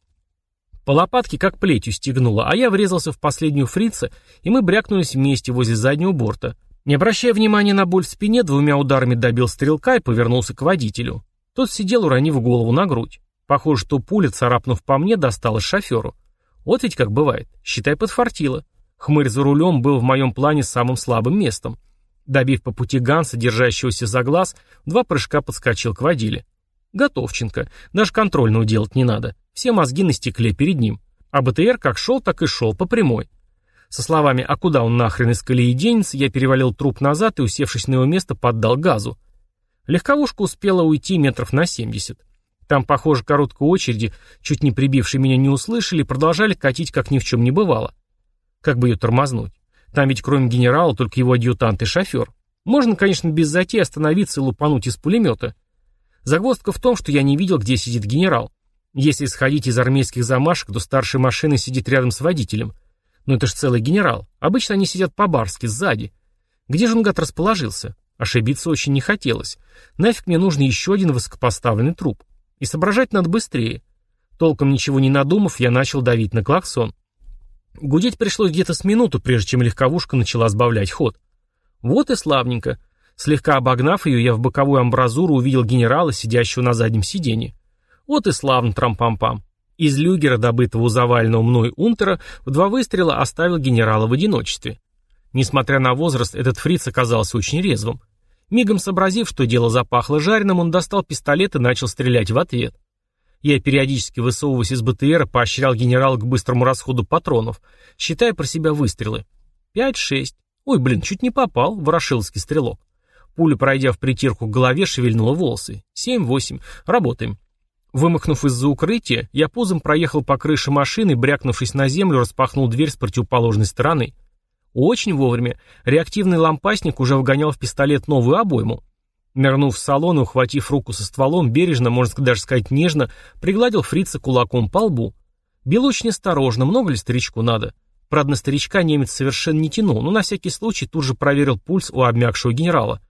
По лопатке как плетью стегнуло, а я врезался в последнюю фрица, и мы брякнулись вместе возле заднего борта. Не обращая внимания на боль в спине, двумя ударами добил стрелка и повернулся к водителю. Тот сидел, уронив голову на грудь. Похоже, что пуля, царапнув по мне, досталась шоферу. Вот ведь как бывает. Считай, подфартило. Хмырь за рулем был в моем плане самым слабым местом. Добив по пути Ганса, держащегося за глаз, в 2 прыжка подскочил к водиле. Готовченко. Даже контрольного делать не надо. Все мозги на стекле перед ним. А БТР как шел, так и шел, по прямой. Со словами «а куда он нахрен из колеи денется», я перевалил труп назад и, усевшись на его место, поддал газу. Легковушка успела уйти метров на 70. Там, похоже, короткой очереди, чуть не прибившие меня, не услышали и продолжали катить, как ни в чем не бывало. Как бы ее тормознуть? Там ведь кроме генерала только его адъютант и шофер. Можно, конечно, без затей остановиться и лупануть из пулемета. Загвоздка в том, что я не видел, где сидит генерал. Если исходить из армейских замашек, то старший машины сидит рядом с водителем. Но это ж целый генерал. Обычно они сидят по-барски, сзади. Где же он, гад, расположился? Ошибиться очень не хотелось. Нафиг мне нужен еще один высокопоставленный труп. И соображать надо быстрее. Толком ничего не надумав, я начал давить на клаксон. Гудеть пришлось где-то с минуту, прежде чем легковушка начала сбавлять ход. Вот и славненько. Слегка обогнав ее, я в боковую амбразуру увидел генерала, сидящего на заднем сиденье. Вот и славно, трам-пам-пам. Из люгера, добытого у заваленного мной унтера, в 2 выстрела оставил генерала в одиночестве. Несмотря на возраст, этот фриц оказался очень резвым. Мигом сообразив, что дело запахло жареным, он достал пистолет и начал стрелять в ответ. Я, периодически высовываясь из БТРа, поощрял генерала к быстрому расходу патронов, считая про себя выстрелы. 5-6. Ой, блин, чуть не попал, ворошиловский стрелок. Пуля, пройдя в притирку к голове, шевельнула волосы. 7-8. Работаем. Вымахнув из-за укрытия, я пузом проехал по крыше машины, брякнувшись на землю, распахнул дверь с противоположной стороны. Очень вовремя. Реактивный лампасник уже вгонял в пистолет новую обойму. Нырнув в салон и ухватив руку со стволом, бережно, можно даже сказать нежно, пригладил фрица кулаком по лбу. Бил очень осторожно, много ли старичку надо. Правда, на старичка немец совершенно не тянул, но на всякий случай тут же проверил пульс у обмякшего генерала.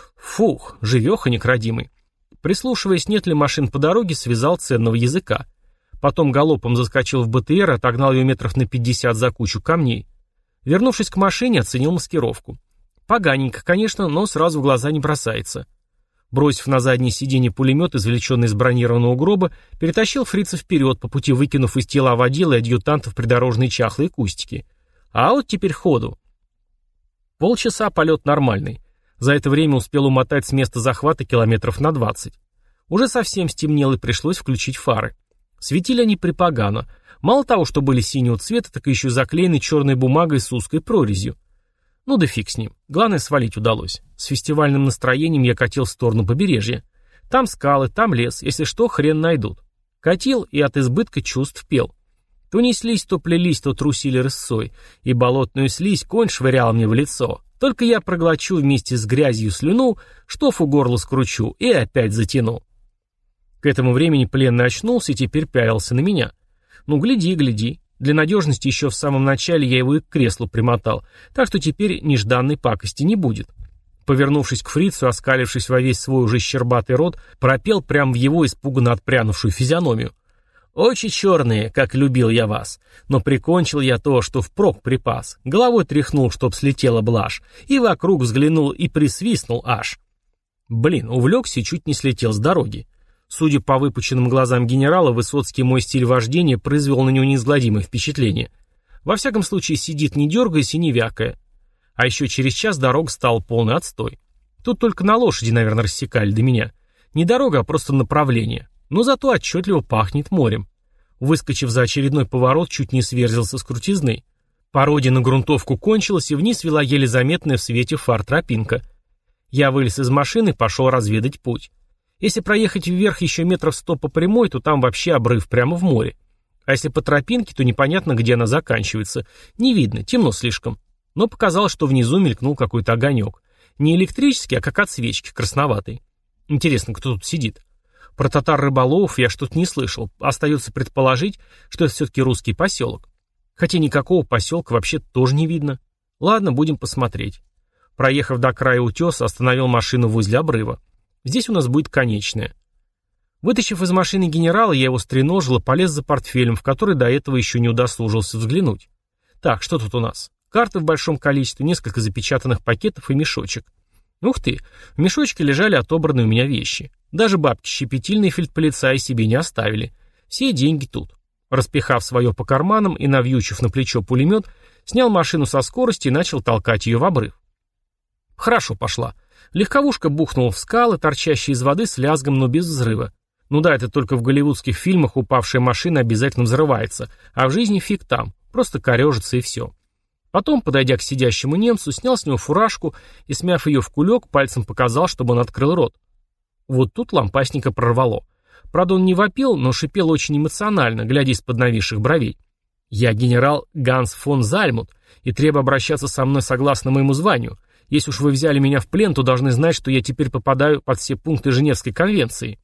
Фух, живеханик родимый. Прислушиваясь, нет ли машин по дороге, связал ценного языка. Потом галопом заскочил в БТР, отогнал ее метров на 50 за кучу камней. Вернувшись к машине, оценил маскировку. Поганенько, конечно, но сразу в глаза не бросается. Бросив на заднее сиденье пулемет, извлеченный из бронированного гроба, перетащил фрица вперед, по пути выкинув из тела водила и адъютантов придорожные чахлые кустики. А вот теперь ходу. Полчаса полет нормальный. За это время успел умотать с места захвата километров на 20. Уже совсем стемнело и пришлось включить фары. Светили они припогано. Мало того, что были синего цвета, так и еще заклеены черной бумагой с узкой прорезью. Ну да фиг с ним. Главное, свалить удалось. С фестивальным настроением я катил в сторону побережья. Там скалы, там лес. Если что, хрен найдут. Катил и от избытка чувств пел. То неслись, то плелись, то трусили рысцой, и болотную слизь конь швырял мне в лицо. Только я проглочу вместе с грязью слюну, штофу горло скручу и опять затяну. К этому времени пленный очнулся и теперь пялился на меня. Ну, гляди, гляди. Для надежности еще в самом начале я его и к креслу примотал, так что теперь нежданной пакости не будет. Повернувшись к фрицу, оскалившись во весь свой уже щербатый рот, пропел прямо в его испуганно отпрянувшую физиономию. «Очи черные, как любил я вас, но прикончил я то, что впрок припас, головой тряхнул, чтоб слетела блажь, и вокруг взглянул и присвистнул аж». Блин, увлекся и чуть не слетел с дороги. Судя по выпученным глазам генерала, Высоцкий мой стиль вождения произвел на него неизгладимое впечатление. Во всяком случае, сидит не дергаясь и не вякая. А еще через час дорога стала полный отстой. Тут только на лошади, наверное, рассекали до меня. Не дорога, а просто направление. Но зато отчетливо пахнет морем. Выскочив за очередной поворот, чуть не сверзился с крутизны. Пародия на грунтовку кончилась, и вниз вела еле заметная в свете фар тропинка. Я вылез из машины и пошел разведать путь. Если проехать вверх еще метров 100 по прямой, то там вообще обрыв прямо в море. А если по тропинке, то непонятно, где она заканчивается. Не видно, темно слишком. Но показалось, что внизу мелькнул какой-то огонек. Не электрический, а как от свечки, красноватый. Интересно, кто тут сидит? Про татар-рыболовов я что-то не слышал. Остается предположить, что это все-таки русский поселок. Хотя никакого поселка вообще тоже не видно. Ладно, будем посмотреть. Проехав до края утеса, остановил машину возле обрыва. Здесь у нас будет конечная. Вытащив из машины генерала, я его стреножил и полез за портфелем, в который до этого еще не удосужился взглянуть. Так, что тут у нас? Карты в большом количестве, несколько запечатанных пакетов и мешочек. Ух ты, в мешочке лежали отобранные у меня вещи. Даже бабки щепетильные фельдполицаи себе не оставили. Все деньги тут. Распихав свое по карманам и навьючив на плечо пулемет, снял машину со скорости и начал толкать ее в обрыв. Хорошо пошла. Легковушка бухнула в скалы, торчащие из воды с лязгом, но без взрыва. Ну да, это только в голливудских фильмах упавшая машина обязательно взрывается, а в жизни фиг там, просто корежится и все. Потом, подойдя к сидящему немцу, снял с него фуражку и, смяв ее в кулек, пальцем показал, чтобы он открыл рот. Вот тут лампасника прорвало. Правда, он не вопил, но шипел очень эмоционально, глядя из-под нависших бровей. «Я генерал Ганс фон Зальмут, и требую обращаться со мной согласно моему званию. Если уж вы взяли меня в плен, то должны знать, что я теперь попадаю под все пункты Женевской конвенции».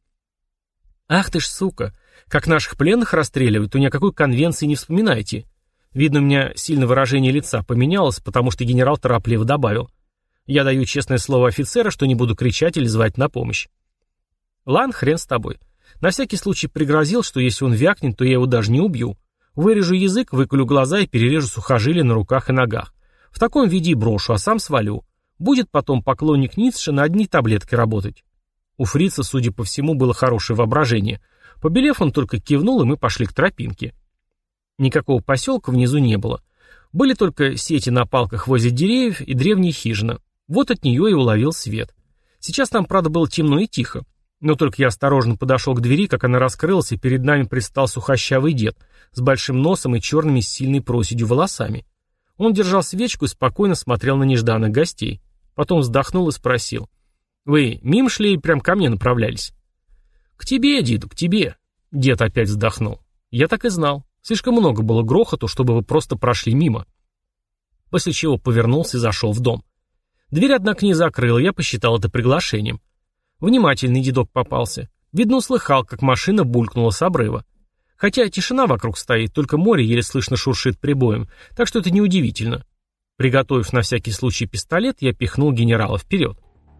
«Ах ты ж сука! Как наших пленных расстреливают, то ни о какой конвенции не вспоминайте». Видно, у меня сильно выражение лица поменялось, потому что генерал торопливо добавил. «Я даю честное слово офицера, что не буду кричать или звать на помощь». «Ладно, хрен с тобой». На всякий случай пригрозил, что если он вякнет, то я его даже не убью. Вырежу язык, выколю глаза и перережу сухожилия на руках и ногах. В таком виде и брошу, а сам свалю. Будет потом поклонник Ницше на одни таблетки работать. У фрица, судя по всему, было хорошее воображение. Побелев, он только кивнул, и мы пошли к тропинке. Никакого поселка внизу не было. Были только сети на палках возле деревьев и древняя хижина. Вот от нее и уловил свет. Сейчас там, правда, было темно и тихо. Но только я осторожно подошел к двери, как она раскрылась, и перед нами предстал сухощавый дед с большим носом и черными с сильной проседью волосами. Он держал свечку и спокойно смотрел на нежданных гостей. Потом вздохнул и спросил. «Вы мимо шли и прям ко мне направлялись?» «К тебе, деду, к тебе». Дед опять вздохнул. «Я так и знал. Слишком много было грохоту, чтобы вы просто прошли мимо». После чего повернулся и зашел в дом. Дверь, однако, не закрыл, я посчитал это приглашением. Внимательный дедок попался. Видно, услыхал, как машина булькнула с обрыва. Хотя тишина вокруг стоит, только море еле слышно шуршит прибоем, так что это неудивительно. Приготовив на всякий случай пистолет, я пихнул генерала вперед.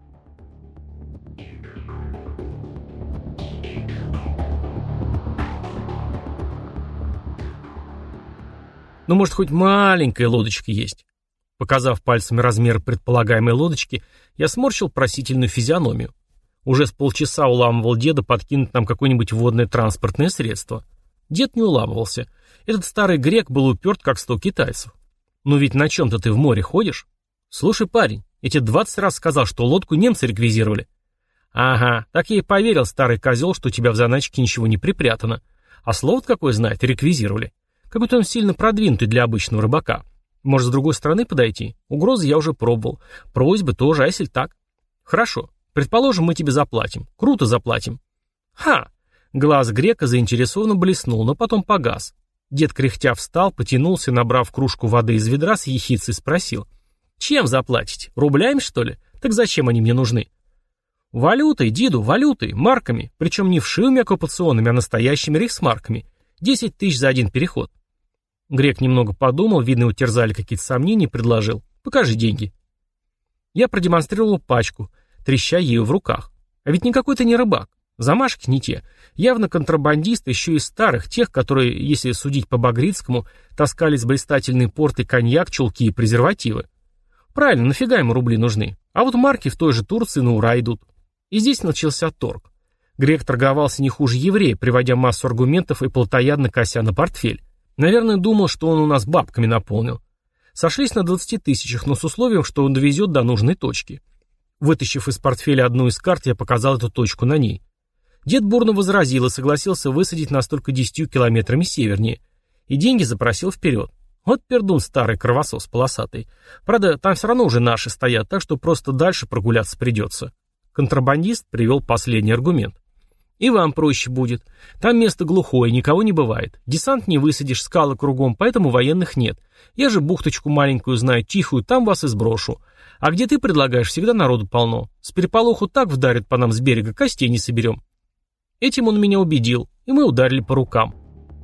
«Ну, может, хоть маленькая лодочка есть?» Показав пальцами размер предполагаемой лодочки, я сморщил просительную физиономию. Уже с полчаса уламывал деда подкинуть нам какое-нибудь водное транспортное средство. Дед не уламывался. Этот старый грек был уперт, как 100 китайцев. «Ну ведь на чем-то ты в море ходишь?» «Слушай, парень, я тебе 20 раз сказал, что лодку немцы реквизировали». «Ага, так я и поверил, старый козел, что у тебя в заначке ничего не припрятано. А слово-то какое знает, реквизировали. Какой-то он сильно продвинутый для обычного рыбака. Может, с другой стороны подойти? Угрозы я уже пробовал. Просьбы тоже, а если так?» «Хорошо. Предположим, мы тебе заплатим. Круто заплатим». «Ха!» Глаз грека заинтересованно блеснул, но потом погас. Дед кряхтя встал, потянулся, набрав кружку воды из ведра, с ехицей спросил. «Чем заплатите? Рублями, что ли? Так зачем они мне нужны?» «Валютой, деду, валютой, марками, причем не вшивыми оккупационными, а настоящими рейхсмарками. 10 тысяч за один переход». Грек немного подумал, видно, его терзали какие-то сомнения, и предложил. «Покажи деньги». Я продемонстрировал пачку, треща ею в руках. А ведь никакой ты не рыбак. Замашки не те. Явно контрабандист, еще из старых, тех, которые, если судить по Багрицкому, таскали с блистательной порты коньяк, чулки и презервативы. Правильно, нафига ему рубли нужны? А вот марки в той же Турции на ура идут. И здесь начался торг. Грек торговался не хуже еврея, приводя массу аргументов и плотоядно кося на портфель. Наверное, думал, что он у нас бабками наполнил. Сошлись на 20 тысячах, но с условием, что он довезет до нужной точки. Вытащив из портфеля одну из карт, я показал эту точку на ней. Дед бурно возразил и согласился высадить нас только 10 километрами севернее. И деньги запросил вперед. Вот пердун старый кровосос полосатый. Правда, там все равно уже наши стоят, так что просто дальше прогуляться придется. Контрабандист привел последний аргумент. И вам проще будет. Там место глухое, никого не бывает. Десант не высадишь, скалы кругом, поэтому военных нет. Я же бухточку маленькую знаю, тихую, там вас и сброшу. А где ты предлагаешь, всегда народу полно. С переполоху так вдарят по нам с берега, костей не соберем. Этим он меня убедил, и мы ударили по рукам.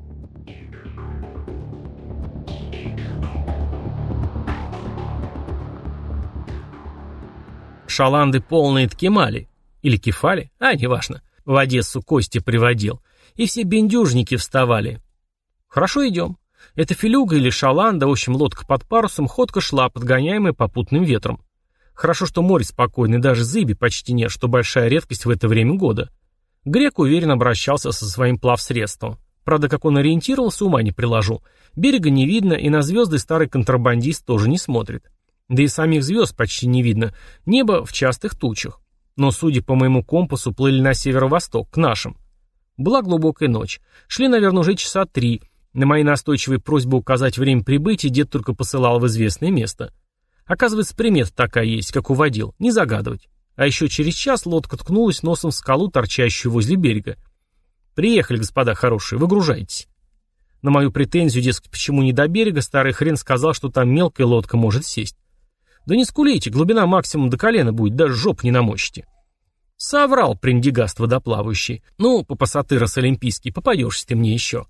Шаланды полные ткемали. Или кефали, неважно. В Одессу Костя приводил. И все бендюжники вставали. Хорошо, идем. Это филюга или шаланда, в общем, лодка под парусом, ходка шла, подгоняемая попутным ветром. Хорошо, что море спокойное, даже зыби почти нет, что большая редкость в это время года. Грек уверенно обращался со своим плавсредством. Правда, как он ориентировался, ума не приложу. Берега не видно, и на звезды старый контрабандист тоже не смотрит. Да и самих звезд почти не видно, небо в частых тучах. Но, судя по моему компасу, плыли на северо-восток, к нашим. Была глубокая ночь. Шли, наверное, уже часа 3. На мои настойчивые просьбы указать время прибытия дед только посылал в известное место. Оказывается, примета такая есть, как уводил, не загадывать. А еще через час лодка ткнулась носом в скалу, торчащую возле берега. «Приехали, господа хорошие, выгружайтесь». На мою претензию, дескать, почему не до берега, старый хрен сказал, что там мелкая лодка может сесть. Да не скулите, глубина максимум до колена будет, даже жоп не намочите. Соврал приндигаст водоплавающий. Ну, попасатырос олимпийский, попадешься ты мне еще.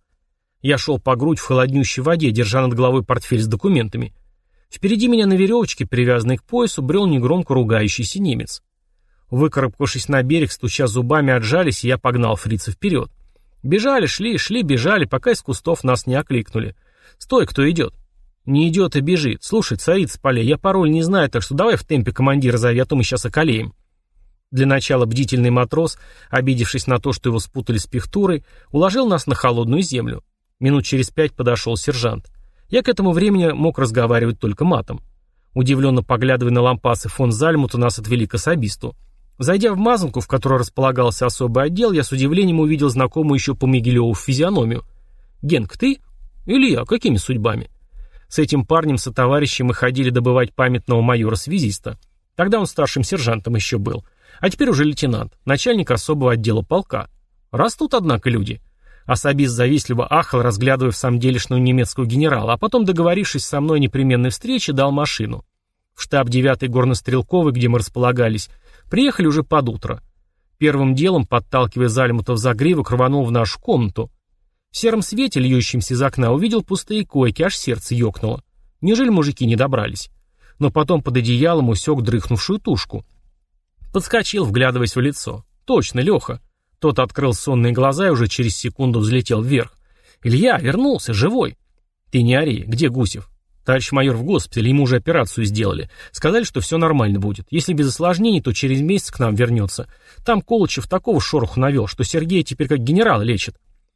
Я шел по грудь в холоднющей воде, держа над головой портфель с документами. Впереди меня на веревочке, привязанной к поясу, брел негромко ругающийся немец. Выкарабкавшись на берег, стуча зубами, отжались, и я погнал фрица вперед. Бежали, шли, бежали, пока из кустов нас не окликнули. «Стой, кто идет?» «Не идет, а бежит. Слушай, царица полей, я пароль не знаю, так что давай в темпе командира зови, а то мы сейчас околеем». Для начала бдительный матрос, обидевшись на то, что его спутали с пихтурой, уложил нас на холодную землю. Минут через 5 подошел сержант. Я к этому времени мог разговаривать только матом. Удивленно поглядывая на лампасы фон Зальмута, нас отвели к особисту. Зайдя в мазанку, в которой располагался особый отдел, я с удивлением увидел знакомую еще по Могилеву физиономию. «Генк, ты?» «Или я? Какими судьбами?» С этим парнем сотоварищем мы ходили добывать памятного майора-связиста. Тогда он старшим сержантом еще был. А теперь уже лейтенант, начальник особого отдела полка. Растут, однако, люди. Особист завистливо ахал, разглядывая в самом делешного немецкого генерала, а потом, договорившись со мной о непременной встрече, дал машину. В штаб 9-й горнострелковой, где мы располагались, приехали уже под утро. Первым делом, подталкивая Зальмута в загривок, рванул в нашу комнату. В сером свете, льющемся из окна, увидел пустые койки, аж сердце ёкнуло. Неужели мужики не добрались? Но потом под одеялом усек дрыхнувшую тушку. Подскочил, вглядываясь в лицо. Точно, Леха. Тот открыл сонные глаза и уже через секунду взлетел вверх. «Илья, вернулся, живой!» «Ты не ори, где Гусев?» «Товарищ майор в госпитале, ему уже операцию сделали. Сказали, что все нормально будет. Если без осложнений, то через месяц к нам вернется. Там Колычев такого шороху навел, что Сергея теперь как генерала лечит».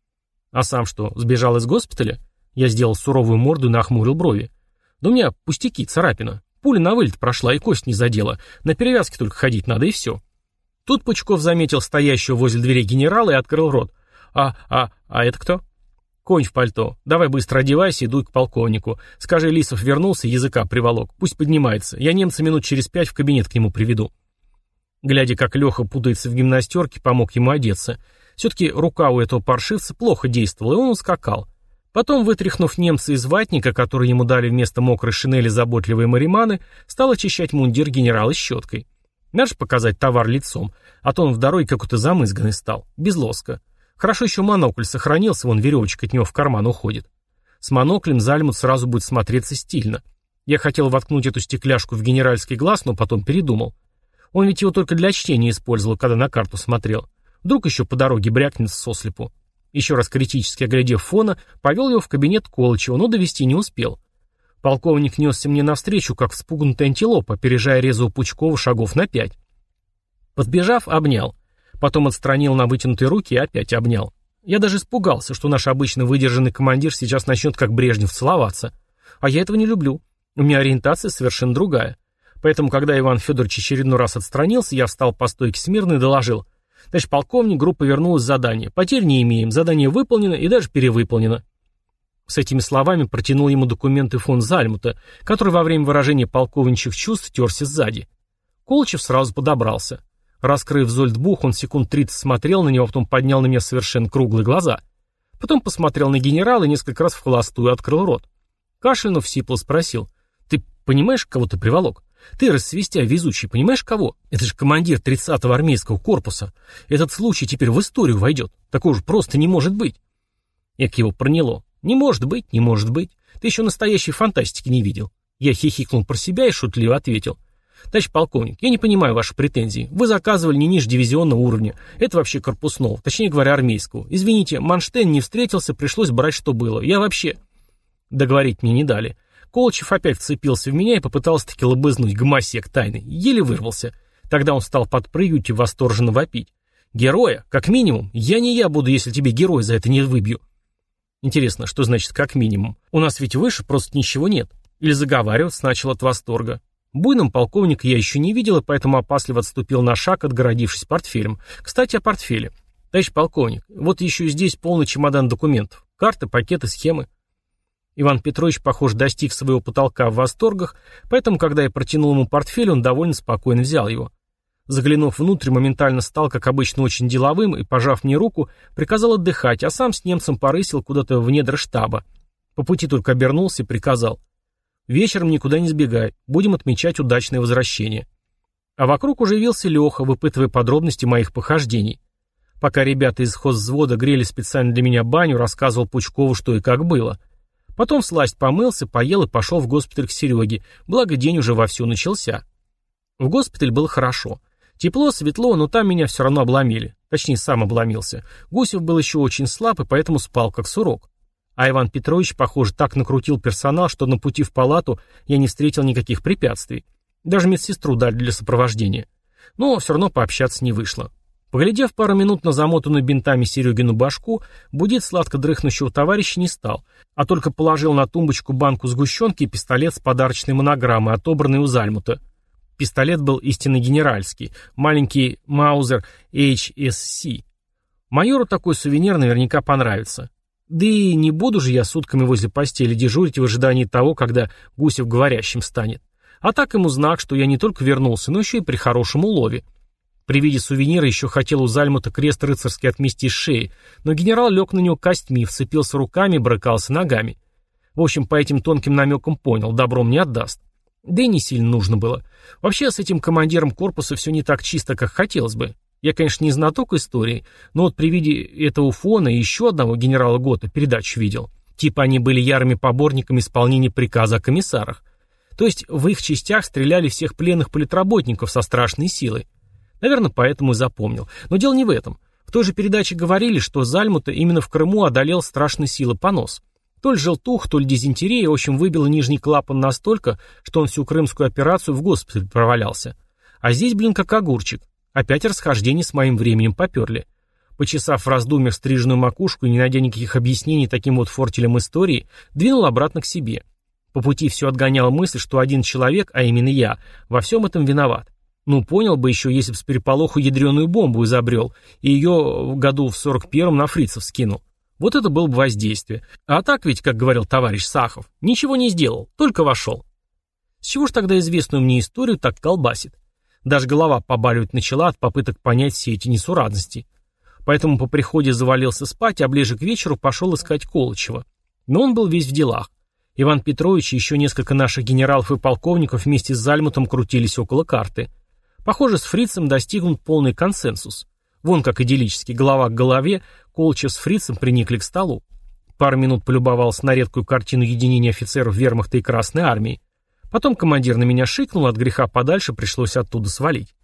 «А сам что, сбежал из госпиталя?» Я сделал суровую морду и нахмурил брови. «Да у меня пустяки, царапина. Пуля на вылет прошла и кость не задела. На перевязке только ходить надо, и все». Тут Пучков заметил стоящего возле двери генерала и открыл рот. А это кто?» «Конь в пальто. Давай быстро одевайся и дуй к полковнику. Скажи, Лисов вернулся, языка приволок. Пусть поднимается. Я немца минут через 5 в кабинет к нему приведу». Глядя, как Леха путается в гимнастерке, помог ему одеться. Все-таки рука у этого паршивца плохо действовала, и он ускакал. Потом, вытряхнув немца из ватника, который ему дали вместо мокрой шинели заботливые мариманы, стал очищать мундир генерала щеткой. Надо же показать товар лицом, а то он в дороге какой-то замызганный стал, без лоска. Хорошо еще монокль сохранился, вон веревочка от него в карман уходит. С моноклем Зальмут сразу будет смотреться стильно. Я хотел воткнуть эту стекляшку в генеральский глаз, но потом передумал. Он ведь его только для чтения использовал, когда на карту смотрел. Вдруг еще по дороге брякнет сослепу. Еще раз критически оглядев фона, повел его в кабинет Колычева, но довести не успел. Полковник несся мне навстречу, как вспугнутая антилопа, опережая резу Пучкова шагов на 5. Подбежав, обнял. Потом отстранил на вытянутые руки и опять обнял. Я даже испугался, что наш обычно выдержанный командир сейчас начнет как Брежнев целоваться. А я этого не люблю. У меня ориентация совершенно другая. Поэтому, когда Иван Федорович очередной раз отстранился, я встал по стойке смирно и доложил: «Товарищ полковник, группа вернулась с задания. Потерь не имеем, задание выполнено и даже перевыполнено». С этими словами протянул ему документы фон Зальмута, который во время выражения полковничьих чувств терся сзади. Колычев сразу подобрался. Раскрыв зольдбух, он секунд 30 смотрел на него, потом поднял на меня совершенно круглые глаза. Потом посмотрел на генерала и несколько раз в холостую открыл рот. Кашлянув, сипло спросил: «Ты понимаешь, кого ты приволок? Ты, рассвистя везучий, понимаешь кого? Это же командир 30-го армейского корпуса. Этот случай теперь в историю войдет. Такого же просто не может быть». Як его проняло. «Не может быть, не может быть. Ты еще настоящей фантастики не видел». Я хихикнул про себя и шутливо ответил: «Товарищ полковник, я не понимаю ваши претензии. Вы заказывали не ниже дивизионного уровня. Это вообще корпусного, точнее говоря, армейского. Извините, Манштейн не встретился, пришлось брать, что было. Я вообще...» Договорить мне не дали. Колычев опять вцепился в меня и попытался таки лобызнуть гомосек тайный. Еле вырвался. Тогда он стал подпрыгивать и восторженно вопить: «Героя, как минимум. Я не я буду, если тебе героя за это не выбью». Интересно, что значит «как минимум»? У нас ведь выше просто ничего нет. Или заговариваться начал от восторга. Буйным полковника я еще не видел, и поэтому опасливо отступил на шаг, отгородившись портфелем. Кстати, о портфеле. Товарищ полковник, вот еще и здесь полный чемодан документов. Карты, пакеты, схемы. Иван Петрович, похоже, достиг своего потолка в восторгах, поэтому, когда я протянул ему портфель, он довольно спокойно взял его. Заглянув внутрь, моментально стал, как обычно, очень деловым и, пожав мне руку, приказал отдыхать, а сам с немцем порысил куда-то в недра штаба. По пути только обернулся и приказал: «Вечером никуда не сбегай, будем отмечать удачное возвращение». А вокруг уже явился Леха, выпытывая подробности моих похождений. Пока ребята из хозвзвода грели специально для меня баню, рассказывал Пучкову, что и как было. Потом всласть помылся, поел и пошел в госпиталь к Сереге, благо день уже вовсю начался. В госпиталь было хорошо. Тепло, светло, но там меня все равно обломили. Точнее, сам обломился. Гусев был еще очень слаб и поэтому спал как сурок. А Иван Петрович, похоже, так накрутил персонал, что на пути в палату я не встретил никаких препятствий. Даже медсестру дали для сопровождения. Но все равно пообщаться не вышло. Поглядев пару минут на замотанную бинтами Серегину башку, будить сладко дрыхнущего товарища не стал, а только положил на тумбочку банку сгущенки и пистолет с подарочной монограммой, отобранный у Зальмута. Пистолет был истинно генеральский, маленький Маузер HSC. Майору такой сувенир наверняка понравится. Да и не буду же я сутками возле постели дежурить в ожидании того, когда Гусев говорящим станет. А так ему знак, что я не только вернулся, но еще и при хорошем улове. При виде сувенира еще хотел у Зальмута крест рыцарский отмести с шеи, но генерал лег на него костьми, вцепился руками и брыкался ногами. В общем, по этим тонким намекам понял, добром не отдаст. Да и не сильно нужно было. Вообще, с этим командиром корпуса все не так чисто, как хотелось бы. Я, конечно, не знаток истории, но вот при виде этого фона и еще одного генерала Гота передачу видел. Типа они были ярыми поборниками исполнения приказа о комиссарах. То есть в их частях стреляли всех пленных политработников со страшной силой. Наверное, поэтому и запомнил. Но дело не в этом. В той же передаче говорили, что Зальмута именно в Крыму одолел страшной силы понос. То ли желтух, то ли дизентерия, в общем, выбила нижний клапан настолько, что он всю крымскую операцию в госпиталь провалялся. А здесь, как огурчик. Опять расхождения с моим временем поперли. Почесав в раздумьях стриженную макушку и не найдя никаких объяснений таким вот фортелем истории, двинул обратно к себе. По пути все отгоняла мысль, что один человек, а именно я, во всем этом виноват. Ну, понял бы еще, если б с переполоху ядреную бомбу изобрел, и ее в году в 41-м на фрицев скинул. Вот это было бы воздействие. А так ведь, как говорил товарищ Сахов, ничего не сделал, только вошел. С чего ж тогда известную мне историю так колбасит? Даже голова побаливать начала от попыток понять все эти несуразности. Поэтому по приходе завалился спать, а ближе к вечеру пошел искать Колычева. Но он был весь в делах. Иван Петрович и еще несколько наших генералов и полковников вместе с Зальмутом крутились около карты. Похоже, с фрицем достигнут полный консенсус. Вон как идиллически, голова к голове, Колчев с фрицем приникли к столу. Пару минут полюбовался на редкую картину единения офицеров вермахта и Красной армии. Потом командир на меня шикнул, от греха подальше пришлось оттуда свалить.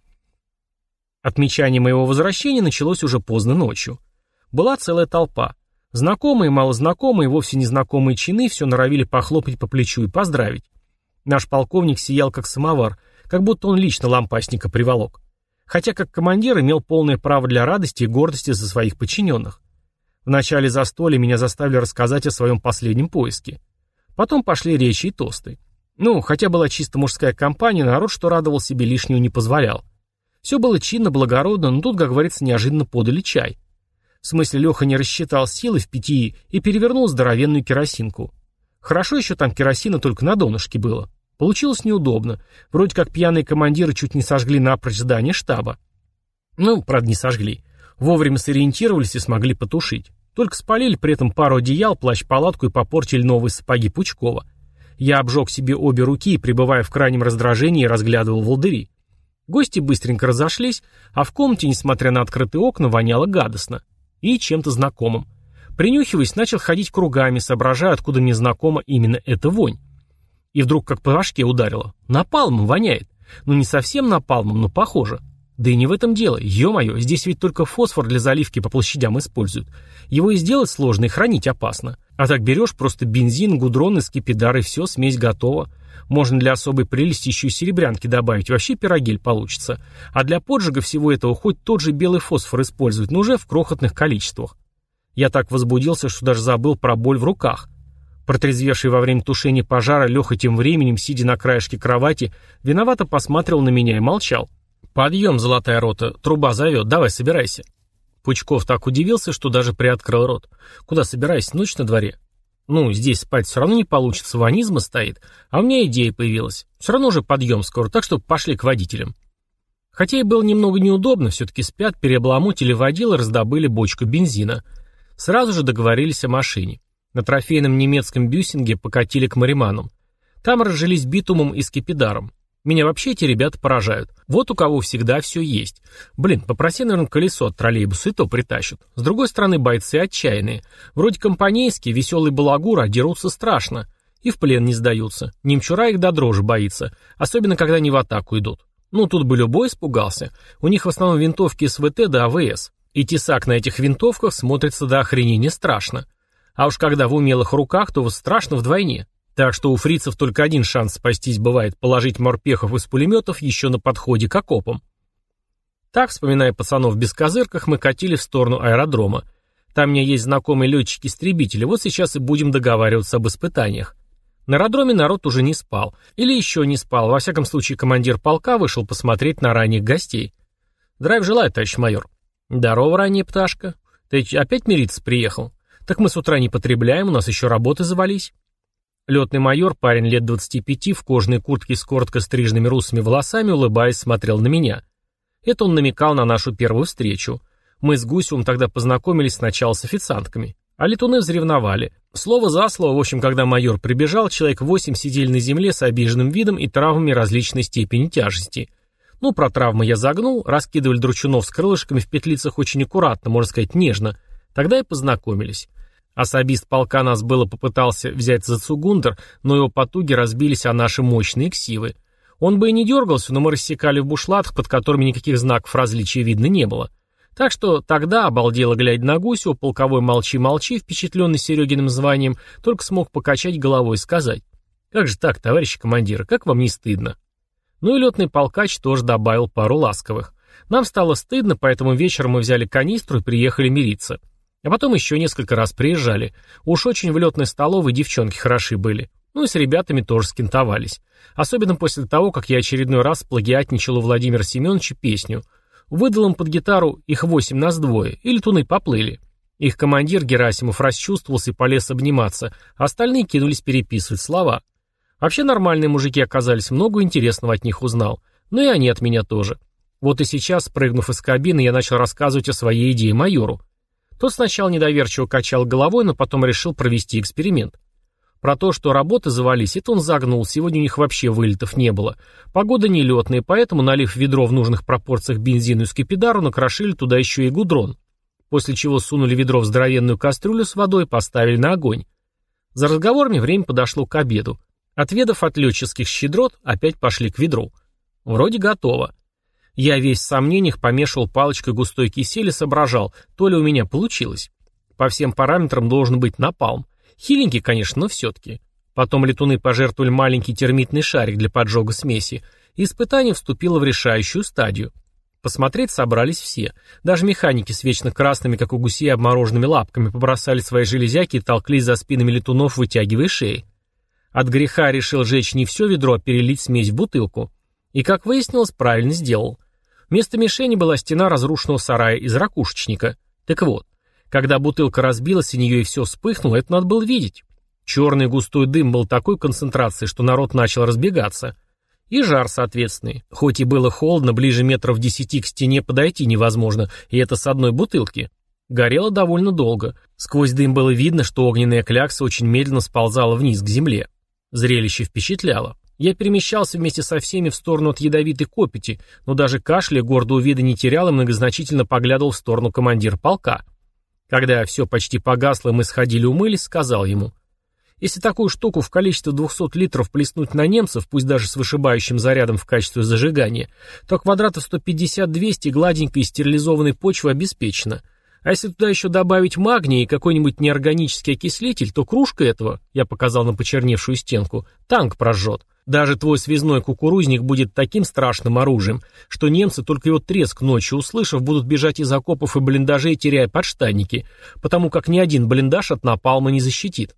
Отмечание моего возвращения началось уже поздно ночью. Была целая толпа. Знакомые, малознакомые, вовсе незнакомые чины все норовили похлопать по плечу и поздравить. Наш полковник сиял как самовар, как будто он лично лампасника приволок. Хотя как командир имел полное право для радости и гордости за своих подчиненных. В начале застолья меня заставили рассказать о своем последнем поиске. Потом пошли речи и тосты. Хотя была чисто мужская компания, народ, что радовал себе, лишнего не позволял. Все было чинно, благородно, но тут, как говорится, неожиданно подали чай. В смысле, Леха не рассчитал силы в питьи и перевернул здоровенную керосинку. Хорошо еще там керосина только на донышке было. Получилось неудобно. Вроде как пьяные командиры чуть не сожгли напрочь здание штаба. Правда, не сожгли. Вовремя сориентировались и смогли потушить. Только спалили при этом пару одеял, плащ-палатку и попортили новые сапоги Пучкова. Я обжег себе обе руки и, пребывая в крайнем раздражении, разглядывал волдыри. Гости быстренько разошлись, а в комнате, несмотря на открытые окна, воняло гадостно. И чем-то знакомым. Принюхиваясь, начал ходить кругами, соображая, откуда мне знакома именно эта вонь. И вдруг как по башке ударило. Напалмом воняет. Не совсем напалмом, но похоже. Да и не в этом дело. Ё-моё, здесь ведь только фосфор для заливки по площадям используют. Его и сделать сложно, и хранить опасно. А так берешь просто бензин, гудрон и скипидар, и все, смесь готова. Можно для особой прелести еще и серебрянки добавить, вообще пирогель получится. А для поджига всего этого хоть тот же белый фосфор использовать, но уже в крохотных количествах. Я так возбудился, что даже забыл про боль в руках. Протрезвевший во время тушения пожара, Леха тем временем, сидя на краешке кровати, виновато посматривал на меня и молчал. «Подъем, золотая рота, труба зовет, давай собирайся». Пучков так удивился, что даже приоткрыл рот. «Куда собирайся, ночь на дворе?» Здесь спать все равно не получится, ванизма стоит. А у меня идея появилась. Все равно уже подъем скоро, так что пошли к водителям. Хотя и было немного неудобно, все-таки спят, переобламутили водила, раздобыли бочку бензина. Сразу же договорились о машине. На трофейном немецком бюссинге покатили к мариманам. Там разжились битумом и скипидаром. Меня вообще эти ребята поражают. Вот у кого всегда все есть. Попроси, наверное, колесо от троллейбуса, и то притащат. С другой стороны, бойцы отчаянные. Вроде компанейские, веселые балагуры, а дерутся страшно. И в плен не сдаются. Немчура их до дрожи боится. Особенно, когда они в атаку идут. Тут бы любой испугался. У них в основном винтовки СВТ да АВС. И тесак на этих винтовках смотрится до охренения страшно. А уж когда в умелых руках, то страшно вдвойне. Так что у фрицев только один шанс спастись бывает — положить морпехов из пулеметов еще на подходе к окопам. Так, вспоминая пацанов без козырках, мы катили в сторону аэродрома. Там у меня есть знакомые летчики-истребители, вот сейчас и будем договариваться об испытаниях. На аэродроме народ уже не спал. Или еще не спал, во всяком случае командир полка вышел посмотреть на ранних гостей. «Здравия желаю, товарищ майор». «Здорово, ранняя пташка. Ты опять мириться приехал? Так мы с утра не потребляем, у нас еще работы завались». Летный майор, парень лет 25, в кожаной куртке с коротко стриженными русыми волосами, улыбаясь, смотрел на меня. Это он намекал на нашу первую встречу. Мы с Гусевым тогда познакомились сначала с официантками. А летуны взревновали. Слово за слово, в общем, когда майор прибежал, человек 8 сидели на земле с обиженным видом и травмами различной степени тяжести. Про травмы я загнул, раскидывали дручунов с крылышками в петлицах очень аккуратно, можно сказать, нежно. Тогда и познакомились. Особист полка нас было попытался взять за цугундер, но его потуги разбились о наши мощные ксивы. Он бы и не дергался, но мы рассекали в бушлатах, под которыми никаких знаков различия видно не было. Так что тогда, обалдело глядя на Гусева, полковой молчи-молчи, впечатленный Серегиным званием, только смог покачать головой и сказать: «Как же так, товарищи командиры, как вам не стыдно?» И летный полкач тоже добавил пару ласковых. Нам стало стыдно, поэтому вечером мы взяли канистру и приехали мириться. А потом еще несколько раз приезжали. Уж очень в летной столовой девчонки хороши были. И с ребятами тоже скинтовались. Особенно после того, как я очередной раз плагиатничал у Владимира Семеновича песню. Выдал им под гитару «Их 8 нас двое», и летуны поплыли. Их командир Герасимов расчувствовался и полез обниматься, а остальные кинулись переписывать слова. Вообще нормальные мужики оказались, много интересного от них узнал. И они от меня тоже. Вот и сейчас, спрыгнув из кабины, я начал рассказывать о своей идее майору. Тот сначала недоверчиво качал головой, но потом решил провести эксперимент. Про то, что работы завались, это он загнул, сегодня у них вообще вылетов не было. Погода нелетная, поэтому, налив в ведро в нужных пропорциях бензину и скипидару, накрошили туда еще и гудрон. После чего сунули ведро в здоровенную кастрюлю с водой и поставили на огонь. За разговорами время подошло к обеду. Отведав от летческих щедрот, опять пошли к ведру. Вроде готово. Я весь в сомнениях помешивал палочкой густой кисель и соображал, то ли у меня получилось. По всем параметрам должен быть напалм. Хиленький, конечно, но все-таки. Потом летуны пожертвовали маленький термитный шарик для поджога смеси, и испытание вступило в решающую стадию. Посмотреть собрались все. Даже механики с вечно красными, как у гусей, обмороженными лапками побросали свои железяки и толклись за спинами летунов, вытягивая шеи. От греха решил жечь не все ведро, а перелить смесь в бутылку. И, как выяснилось, правильно сделал. Вместо мишени была стена разрушенного сарая из ракушечника. Так вот, когда бутылка разбилась, и нее и все вспыхнуло, это надо было видеть. Черный густой дым был такой концентрации, что народ начал разбегаться. И жар соответственный. Хоть и было холодно, ближе метров 10 к стене подойти невозможно, и это с одной бутылки. Горело довольно долго. Сквозь дым было видно, что огненная клякса очень медленно сползала вниз к земле. Зрелище впечатляло. Я перемещался вместе со всеми в сторону от ядовитой копоти, но даже кашля гордого вида не терял и многозначительно поглядывал в сторону командира полка. Когда все почти погасло и мы сходили умылись, сказал ему: «Если такую штуку в количестве 200 литров плеснуть на немцев, пусть даже с вышибающим зарядом в качестве зажигания, то квадратов 150-200 гладенькой и стерилизованной почвы обеспечено. А если туда еще добавить магний и какой-нибудь неорганический окислитель, то кружка этого, я показал на почерневшую стенку, танк прожжет. Даже твой связной кукурузник будет таким страшным оружием, что немцы, только его треск ночью услышав, будут бежать из окопов и блиндажей, теряя подштанники, потому как ни один блиндаж от напалма не защитит».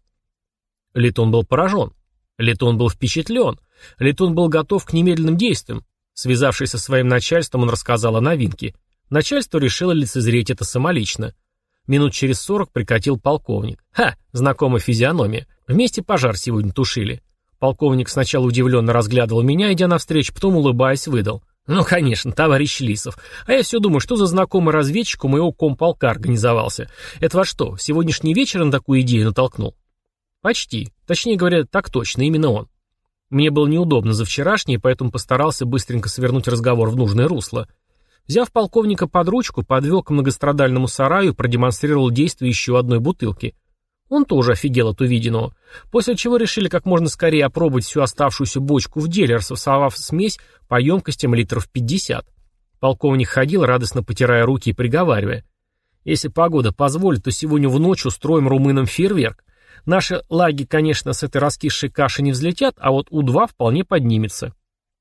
Летун был поражен. Летун был впечатлен. Летун был готов к немедленным действиям. Связавшись со своим начальством, он рассказал о новинке. Начальство решило лицезреть это самолично. Минут через 40 прикатил полковник. Ха, знакомая физиономия. Вместе пожар сегодня тушили. Полковник сначала удивленно разглядывал меня, идя навстречу, потом, улыбаясь, выдал: «Ну, конечно, товарищ Лисов. А я все думаю, что за знакомый разведчик у моего комполка организовался. Это во что, сегодняшний вечер на такую идею натолкнул?» «Почти. Точнее говоря, так точно, именно он. Мне было неудобно за вчерашнее, поэтому постарался быстренько свернуть разговор в нужное русло. Взяв полковника под ручку, подвел к многострадальному сараю и продемонстрировал действие еще одной бутылки. Он тоже офигел от увиденного, после чего решили как можно скорее опробовать всю оставшуюся бочку в деле, рассовав смесь по емкостям литров 50. Полковник ходил, радостно потирая руки и приговаривая: «Если погода позволит, то сегодня в ночь устроим румынам фейерверк. Наши лаги, конечно, с этой раскисшей каши не взлетят, а вот У-2 вполне поднимется».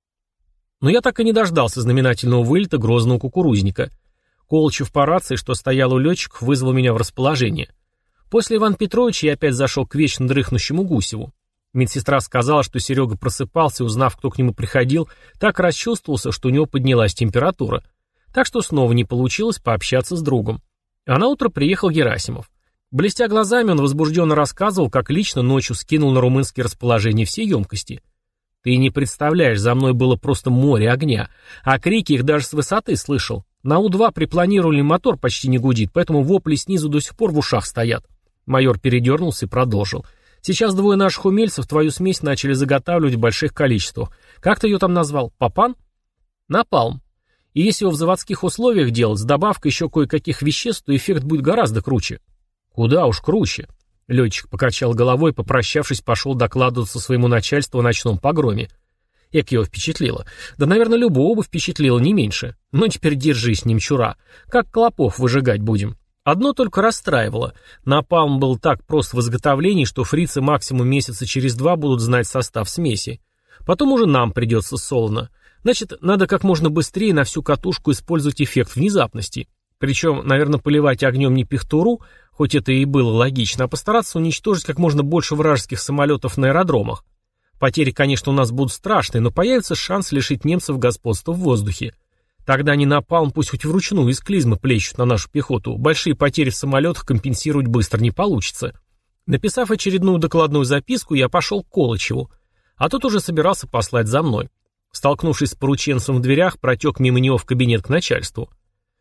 Но я так и не дождался знаменательного вылета грозного кукурузника. Колычев по рации, что стоял у летчиков, вызвал меня в расположение. После Ивана Петровича я опять зашел к вечно дрыхнущему Гусеву. Медсестра сказала, что Серега просыпался, и, узнав, кто к нему приходил, так расчувствовался, что у него поднялась температура. Так что снова не получилось пообщаться с другом. А наутро приехал Герасимов. Блестя глазами, он возбужденно рассказывал, как лично ночью скинул на румынские расположения все емкости. «Ты не представляешь, за мной было просто море огня, а крики их даже с высоты слышал. На У-2 при планировании мотор почти не гудит, поэтому вопли снизу до сих пор в ушах стоят». Майор передернулся и продолжил. «Сейчас двое наших умельцев твою смесь начали заготавливать в больших количествах. Как ты ее там назвал? Папан?» «Напалм. И если его в заводских условиях делать, с добавкой еще кое-каких веществ, то эффект будет гораздо круче». «Куда уж круче». Летчик покачал головой и, попрощавшись, пошел докладываться своему начальству о ночном погроме. Эк его впечатлило. Да, наверное, любого бы впечатлило не меньше. Но теперь держись, немчура. Как клопов выжигать будем? Одно только расстраивало. Напалм был так прост в изготовлении, что фрицы максимум месяца через 2 будут знать состав смеси. Потом уже нам придется солоно. Значит, надо как можно быстрее на всю катушку использовать эффект внезапности. Причем, наверное, поливать огнем не пихтуру, хоть это и было логично, а постараться уничтожить как можно больше вражеских самолетов на аэродромах. Потери, конечно, у нас будут страшные, но появится шанс лишить немцев господства в воздухе. Тогда они напалм пусть хоть вручную из клизмы плещут на нашу пехоту. Большие потери в самолетах компенсировать быстро не получится. Написав очередную докладную записку, я пошел к Колычеву, а тот уже собирался послать за мной. Столкнувшись с порученцем в дверях, протек мимо него в кабинет к начальству.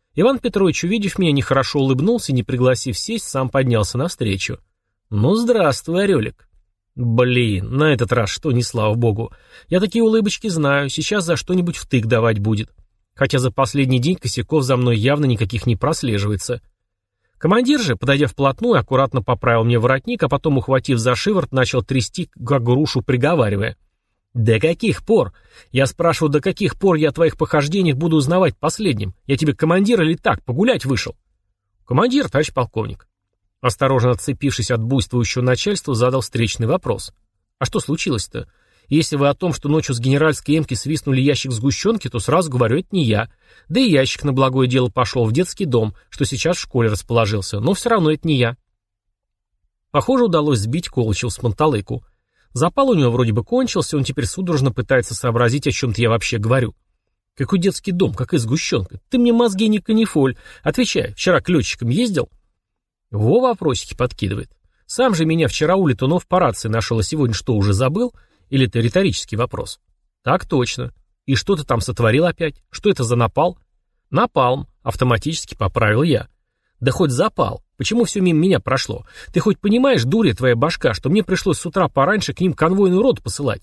Иван Петрович, увидев меня, нехорошо улыбнулся и, не пригласив сесть, сам поднялся навстречу. «Ну, здравствуй, Орелик». Блин, на этот раз что, не слава богу. Я такие улыбочки знаю, сейчас за что-нибудь втык давать будет. Хотя за последний день косяков за мной явно никаких не прослеживается. Командир же, подойдя вплотную, аккуратно поправил мне воротник, а потом, ухватив за шиворот, начал трясти, как грушу, приговаривая. «До каких пор? Я спрашиваю, до каких пор я о твоих похождениях буду узнавать последним? Я тебе командир или так, погулять вышел?» «Командир, товарищ полковник». Осторожно отцепившись от буйствующего начальства, задал встречный вопрос. «А что случилось-то? Если вы о том, что ночью с генеральской эмки свистнули ящик сгущенки, то сразу говорю, это не я. Да и ящик на благое дело пошел в детский дом, что сейчас в школе расположился, но все равно это не я». Похоже, удалось сбить Колычева с панталыку. Запал у него вроде бы кончился, он теперь судорожно пытается сообразить, о чем-то я вообще говорю. «Какой детский дом? Какая сгущенка? Ты мне мозги не канифоль. Отвечай, вчера к летчикам ездил?» Во вопросики подкидывает. Сам же меня вчера у летунов по рации нашел, а сегодня что, уже забыл? Или это риторический вопрос? Так точно. И что ты там сотворил опять? Что это за напал? Напалм, автоматически поправил я. Да хоть запал. Почему все мимо меня прошло? Ты хоть понимаешь, дурья твоя башка, что мне пришлось с утра пораньше к ним конвойную роту посылать?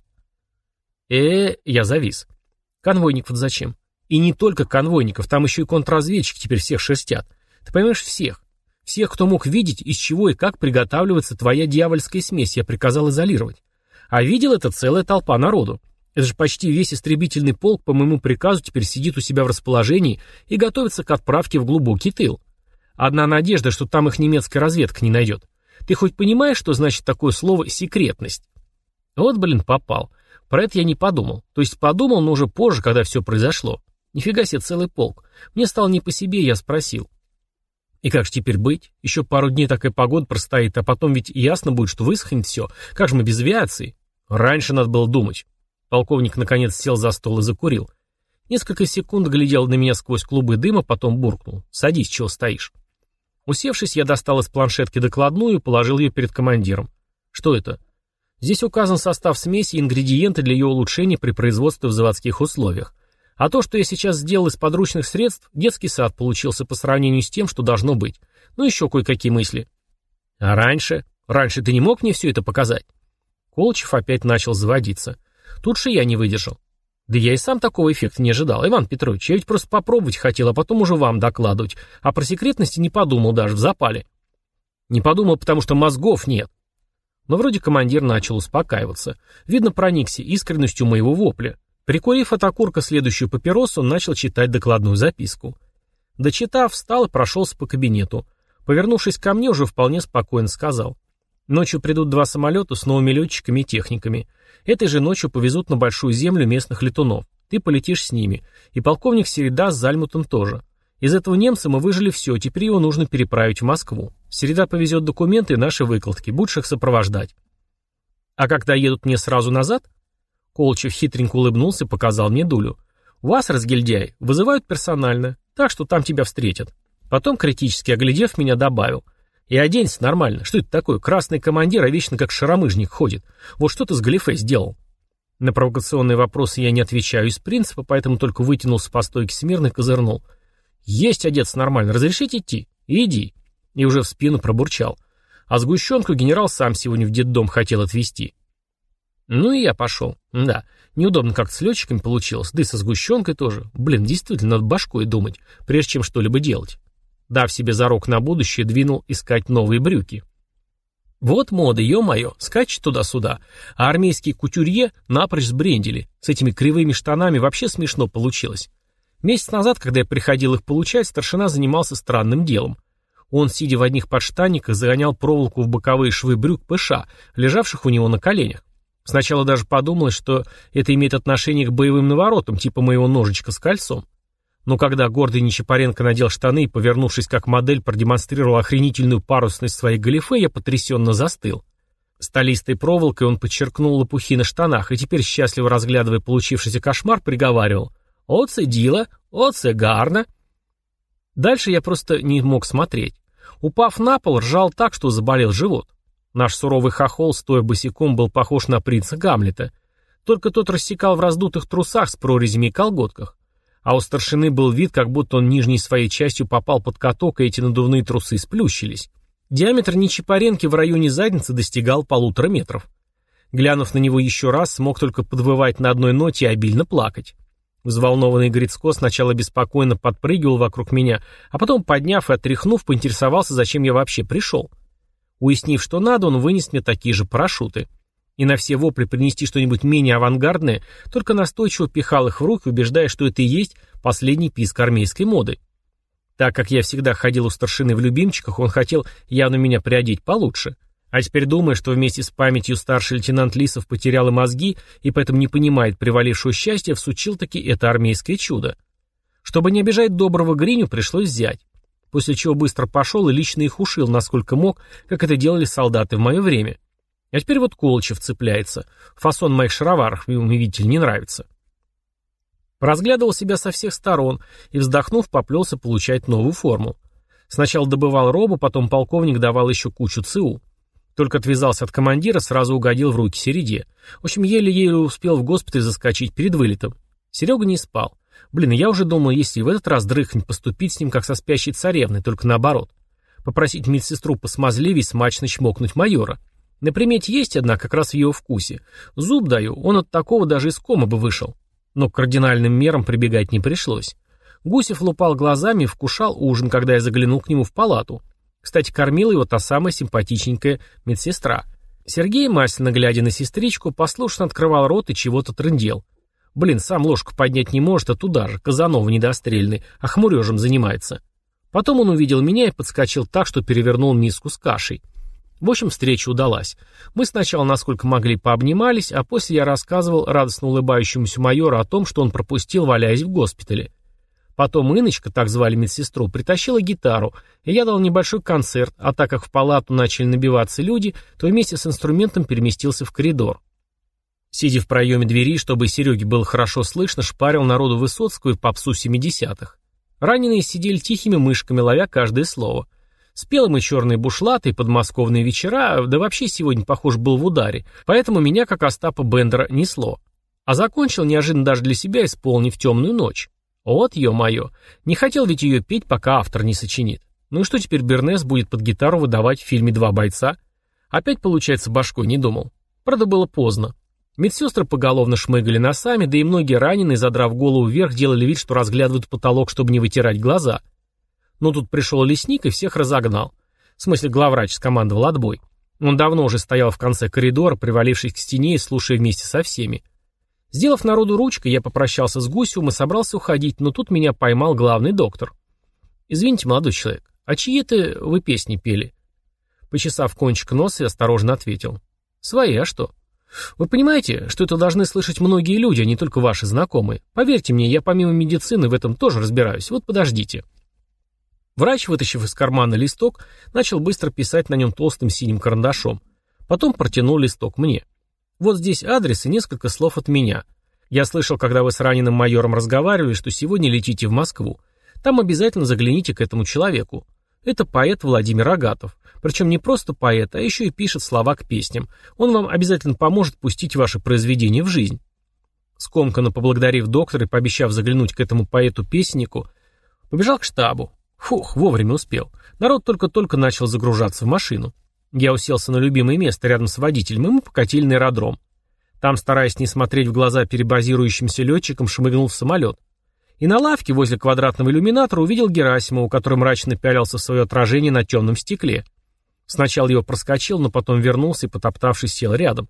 Я завис. Конвойников зачем? И не только конвойников, там еще и контрразведчики теперь всех шерстят. Ты понимаешь, всех. Всех, кто мог видеть, из чего и как приготавливается твоя дьявольская смесь, я приказал изолировать. А видел это целая толпа народу. Это же почти весь истребительный полк по моему приказу теперь сидит у себя в расположении и готовится к отправке в глубокий тыл. Одна надежда, что там их немецкая разведка не найдет. Ты хоть понимаешь, что значит такое слово «секретность»? Вот, блин, попал. Про это я не подумал. То есть подумал, но уже позже, когда все произошло. Нифига себе, целый полк. Мне стало не по себе, я спросил. И как же теперь быть? Еще пару дней такая погода простоит, а потом ведь ясно будет, что высохнет все. Как же мы без авиации? Раньше надо было думать. Полковник наконец сел за стол и закурил. Несколько секунд глядел на меня сквозь клубы дыма, потом буркнул. «Садись, чего стоишь?» Усевшись, я достал из планшетки докладную и положил ее перед командиром. «Что это?» «Здесь указан состав смеси и ингредиенты для ее улучшения при производстве в заводских условиях. А то, что я сейчас сделал из подручных средств, детский сад получился по сравнению с тем, что должно быть. Ну еще кое-какие мысли». «А раньше? Раньше ты не мог мне все это показать?» Колычев опять начал заводиться. Тут же я не выдержал. «Да я и сам такого эффекта не ожидал, Иван Петрович. Я ведь просто попробовать хотел, а потом уже вам докладывать. А про секретности не подумал даже, в запале». «Не подумал, потому что мозгов нет». Но вроде командир начал успокаиваться. Видно, проникся искренностью моего вопля. Прикурив от окурка следующую папиросу, он начал читать докладную записку. Дочитав, встал и прошелся по кабинету. Повернувшись ко мне, уже вполне спокойно сказал. «Ночью придут 2 самолета с новыми летчиками и техниками. Этой же ночью повезут на Большую Землю местных летунов. Ты полетишь с ними. И полковник Середа с Зальмутом тоже. Из этого немца мы выжили все, теперь его нужно переправить в Москву. Середа повезет документы и наши выкладки, будешь их сопровождать». «А когда едут мне сразу назад?» Колычев хитренько улыбнулся и показал мне дулю. «Вас, разгильдяй, вызывают персонально, так что там тебя встретят». Потом, критически оглядев меня, добавил. «И оденься нормально. Что это такое? Красный командир, а вечно как шаромыжник ходит. Вот что ты с галифе сделал?» На провокационные вопросы я не отвечаю из принципа, поэтому только вытянулся по стойке смирно и козырнул. «Есть одеться нормально. Разрешите идти?» «Иди». И уже в спину пробурчал. А сгущенку генерал сам сегодня в детдом хотел отвезти. Ну и я пошел. Да, неудобно как-то с летчиками получилось, да и со сгущенкой тоже. Блин, действительно, надо башкой думать, прежде чем что-либо делать. Дав себе зарок на будущее, двинул искать новые брюки. Вот мода, ё-моё, скачет туда-сюда. А армейские кутюрье напрочь сбрендили. С этими кривыми штанами вообще смешно получилось. Месяц назад, когда я приходил их получать, старшина занимался странным делом. Он, сидя в одних подштанниках, загонял проволоку в боковые швы брюк ПШ, лежавших у него на коленях. Сначала даже подумалось, что это имеет отношение к боевым наворотам, типа моего ножичка с кольцом. Но когда гордый Нечапаренко надел штаны и, повернувшись как модель, продемонстрировал охренительную парусность своей галифе, я потрясенно застыл. Столистой проволокой он подчеркнул лопухи на штанах и теперь, счастливо разглядывая получившийся кошмар, приговаривал: «Оце дило, оце гарно». Дальше я просто не мог смотреть. Упав на пол, ржал так, что заболел живот. Наш суровый хохол, стоя босиком, был похож на принца Гамлета. Только тот рассекал в раздутых трусах с прорезями и колготках. А у старшины был вид, как будто он нижней своей частью попал под каток, и эти надувные трусы сплющились. Диаметр Нечипаренки в районе задницы достигал 1,5 метра. Глянув на него еще раз, смог только подвывать на одной ноте и обильно плакать. Взволнованный Грицко сначала беспокойно подпрыгивал вокруг меня, а потом, подняв и отряхнув, поинтересовался, зачем я вообще пришел. Уяснив, что надо, он вынес мне такие же парашюты. И на все вопли принести что-нибудь менее авангардное, только настойчиво пихал их в руки, убеждая, что это и есть последний писк армейской моды. Так как я всегда ходил у старшины в любимчиках, он хотел явно меня приодеть получше. А теперь думая, что вместе с памятью старший лейтенант Лисов потерял и мозги, и поэтому не понимает привалившего счастья, всучил-таки это армейское чудо. Чтобы не обижать доброго Гриню, пришлось взять. После чего быстро пошел и лично их ушил, насколько мог, как это делали солдаты в мое время. А теперь вот Колычев цепляется. Фасон моих шароваров ему, видите ли, не нравится. Разглядывал себя со всех сторон и, вздохнув, поплелся получать новую форму. Сначала добывал робу, потом полковник давал еще кучу ЦУ. Только отвязался от командира, сразу угодил в руки Середе. В общем, еле-еле успел в госпиталь заскочить перед вылетом. Серега не спал. Блин, я уже думал, если в этот раз дрыхнуть, поступить с ним как со спящей царевной, только наоборот. Попросить медсестру посмазливей смачно чмокнуть майора. На примете есть одна, как раз в его вкусе. Зуб даю, он от такого даже из комы бы вышел. Но к кардинальным мерам прибегать не пришлось. Гусев лупал глазами и вкушал ужин, когда я заглянул к нему в палату. Кстати, кормила его та самая симпатичненькая медсестра. Сергей, масляно глядя на сестричку, послушно открывал рот и чего-то трындел. Блин, сам ложку поднять не может, а туда же, Казанова недострельный, а хмурежем занимается. Потом он увидел меня и подскочил так, что перевернул миску с кашей. В общем, встреча удалась. Мы сначала, насколько могли, пообнимались, а после я рассказывал радостно улыбающемуся майору о том, что он пропустил, валяясь в госпитале. Потом Инночка, так звали медсестру, притащила гитару, и я дал небольшой концерт, а так как в палату начали набиваться люди, то вместе с инструментом переместился в коридор. Сидя в проеме двери, чтобы Сереге было хорошо слышно, шпарил народу Высоцкого и попсу 70-х. Раненые сидели тихими мышками, ловя каждое слово. Спел мы черные бушлаты и подмосковные вечера, да вообще сегодня, похож, был в ударе, поэтому меня, как Остапа Бендера, несло. А закончил неожиданно даже для себя, исполнив «Темную ночь». Вот ё-моё, не хотел ведь ее петь, пока автор не сочинит. Ну и что теперь Бернес будет под гитару выдавать в фильме «Два бойца»? Опять, получается, башкой не думал. Правда, было поздно. Медсестры поголовно шмыгали носами, да и многие раненые, задрав голову вверх, делали вид, что разглядывают потолок, чтобы не вытирать глаза. Но тут пришел лесник и всех разогнал. В смысле, главврач скомандовал отбой. Он давно уже стоял в конце коридора, привалившись к стене и слушая вместе со всеми. Сделав народу ручкой, я попрощался с Гусевым и собрался уходить, но тут меня поймал главный доктор. «Извините, молодой человек, а чьи это вы песни пели?» Почесав кончик носа, я осторожно ответил. «Свои, а что? Вы понимаете, что это должны слышать многие люди, а не только ваши знакомые. Поверьте мне, я помимо медицины в этом тоже разбираюсь. Вот подождите». Врач, вытащив из кармана листок, начал быстро писать на нем толстым синим карандашом. Потом протянул листок мне. «Вот здесь адрес и несколько слов от меня. Я слышал, когда вы с раненым майором разговаривали, что сегодня летите в Москву. Там обязательно загляните к этому человеку. Это поэт Владимир Агатов. Причем не просто поэт, а еще и пишет слова к песням. Он вам обязательно поможет пустить ваше произведение в жизнь». Скомканно поблагодарив доктора и пообещав заглянуть к этому поэту-песеннику, побежал к штабу. Фух, вовремя успел. Народ только-только начал загружаться в машину. Я уселся на любимое место рядом с водителем, и мы покатили на аэродром. Там, стараясь не смотреть в глаза перебазирующимся летчикам, шмыгнул в самолет. И на лавке возле квадратного иллюминатора увидел Герасимова, который мрачно пялился в свое отражение на темном стекле. Сначала его проскочил, но потом вернулся и, потоптавшись, сел рядом.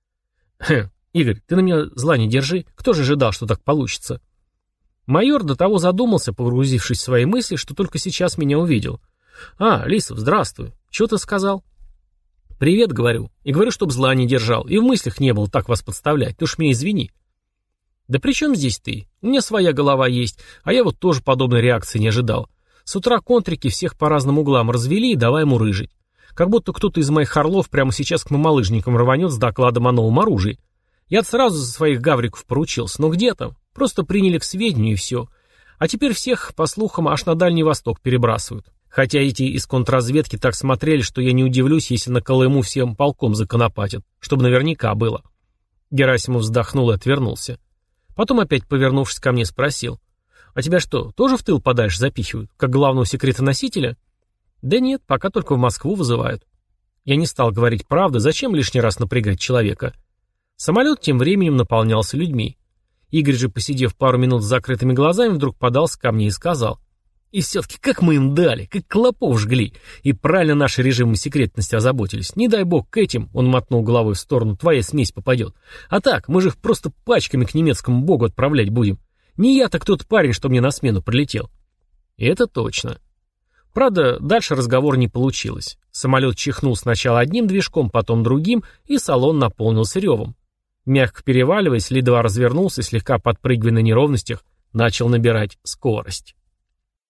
«Игорь, ты на меня зла не держи. Кто же ожидал, что так получится?» Майор до того задумался, погрузившись в свои мысли, что только сейчас меня увидел. «А, Лисов, здравствуй. Чего ты сказал?» «Привет, говорю. И говорю, чтоб зла не держал. И в мыслях не было так вас подставлять. Ты уж меня извини». «Да при чем здесь ты? У меня своя голова есть, а я вот тоже подобной реакции не ожидал. С утра контрики всех по разным углам развели и давай ему рыжить. Как будто кто-то из моих орлов прямо сейчас к мамалыжникам рванет с докладом о новом оружии. Я сразу за своих гавриков поручился, но где там? Просто приняли к сведению и все. А теперь всех, по слухам, аж на Дальний Восток перебрасывают. Хотя эти из контрразведки так смотрели, что я не удивлюсь, если на Колыму всем полком законопатят, чтобы наверняка было». Герасимов вздохнул и отвернулся. Потом опять, повернувшись ко мне, спросил. А тебя что, тоже в тыл подальше запихивают, как главного секретоносителя? Да нет, пока только в Москву вызывают. Я не стал говорить правду, зачем лишний раз напрягать человека. Самолет тем временем наполнялся людьми. Игорь же, посидев пару минут с закрытыми глазами, вдруг подался ко мне и сказал: «И все-таки как мы им дали, как клопов жгли, и правильно наши режимы секретности озаботились. Не дай бог к этим, — он мотнул головой в сторону, — твоя смесь попадет. А так, мы же их просто пачками к немецкому богу отправлять будем. Не я, так тот парень, что мне на смену прилетел». И это точно. Правда, дальше разговор не получилось. Самолет чихнул сначала одним движком, потом другим, и салон наполнился ревом. Мягко переваливаясь, Ли-2 развернулся и, слегка подпрыгивая на неровностях, начал набирать скорость.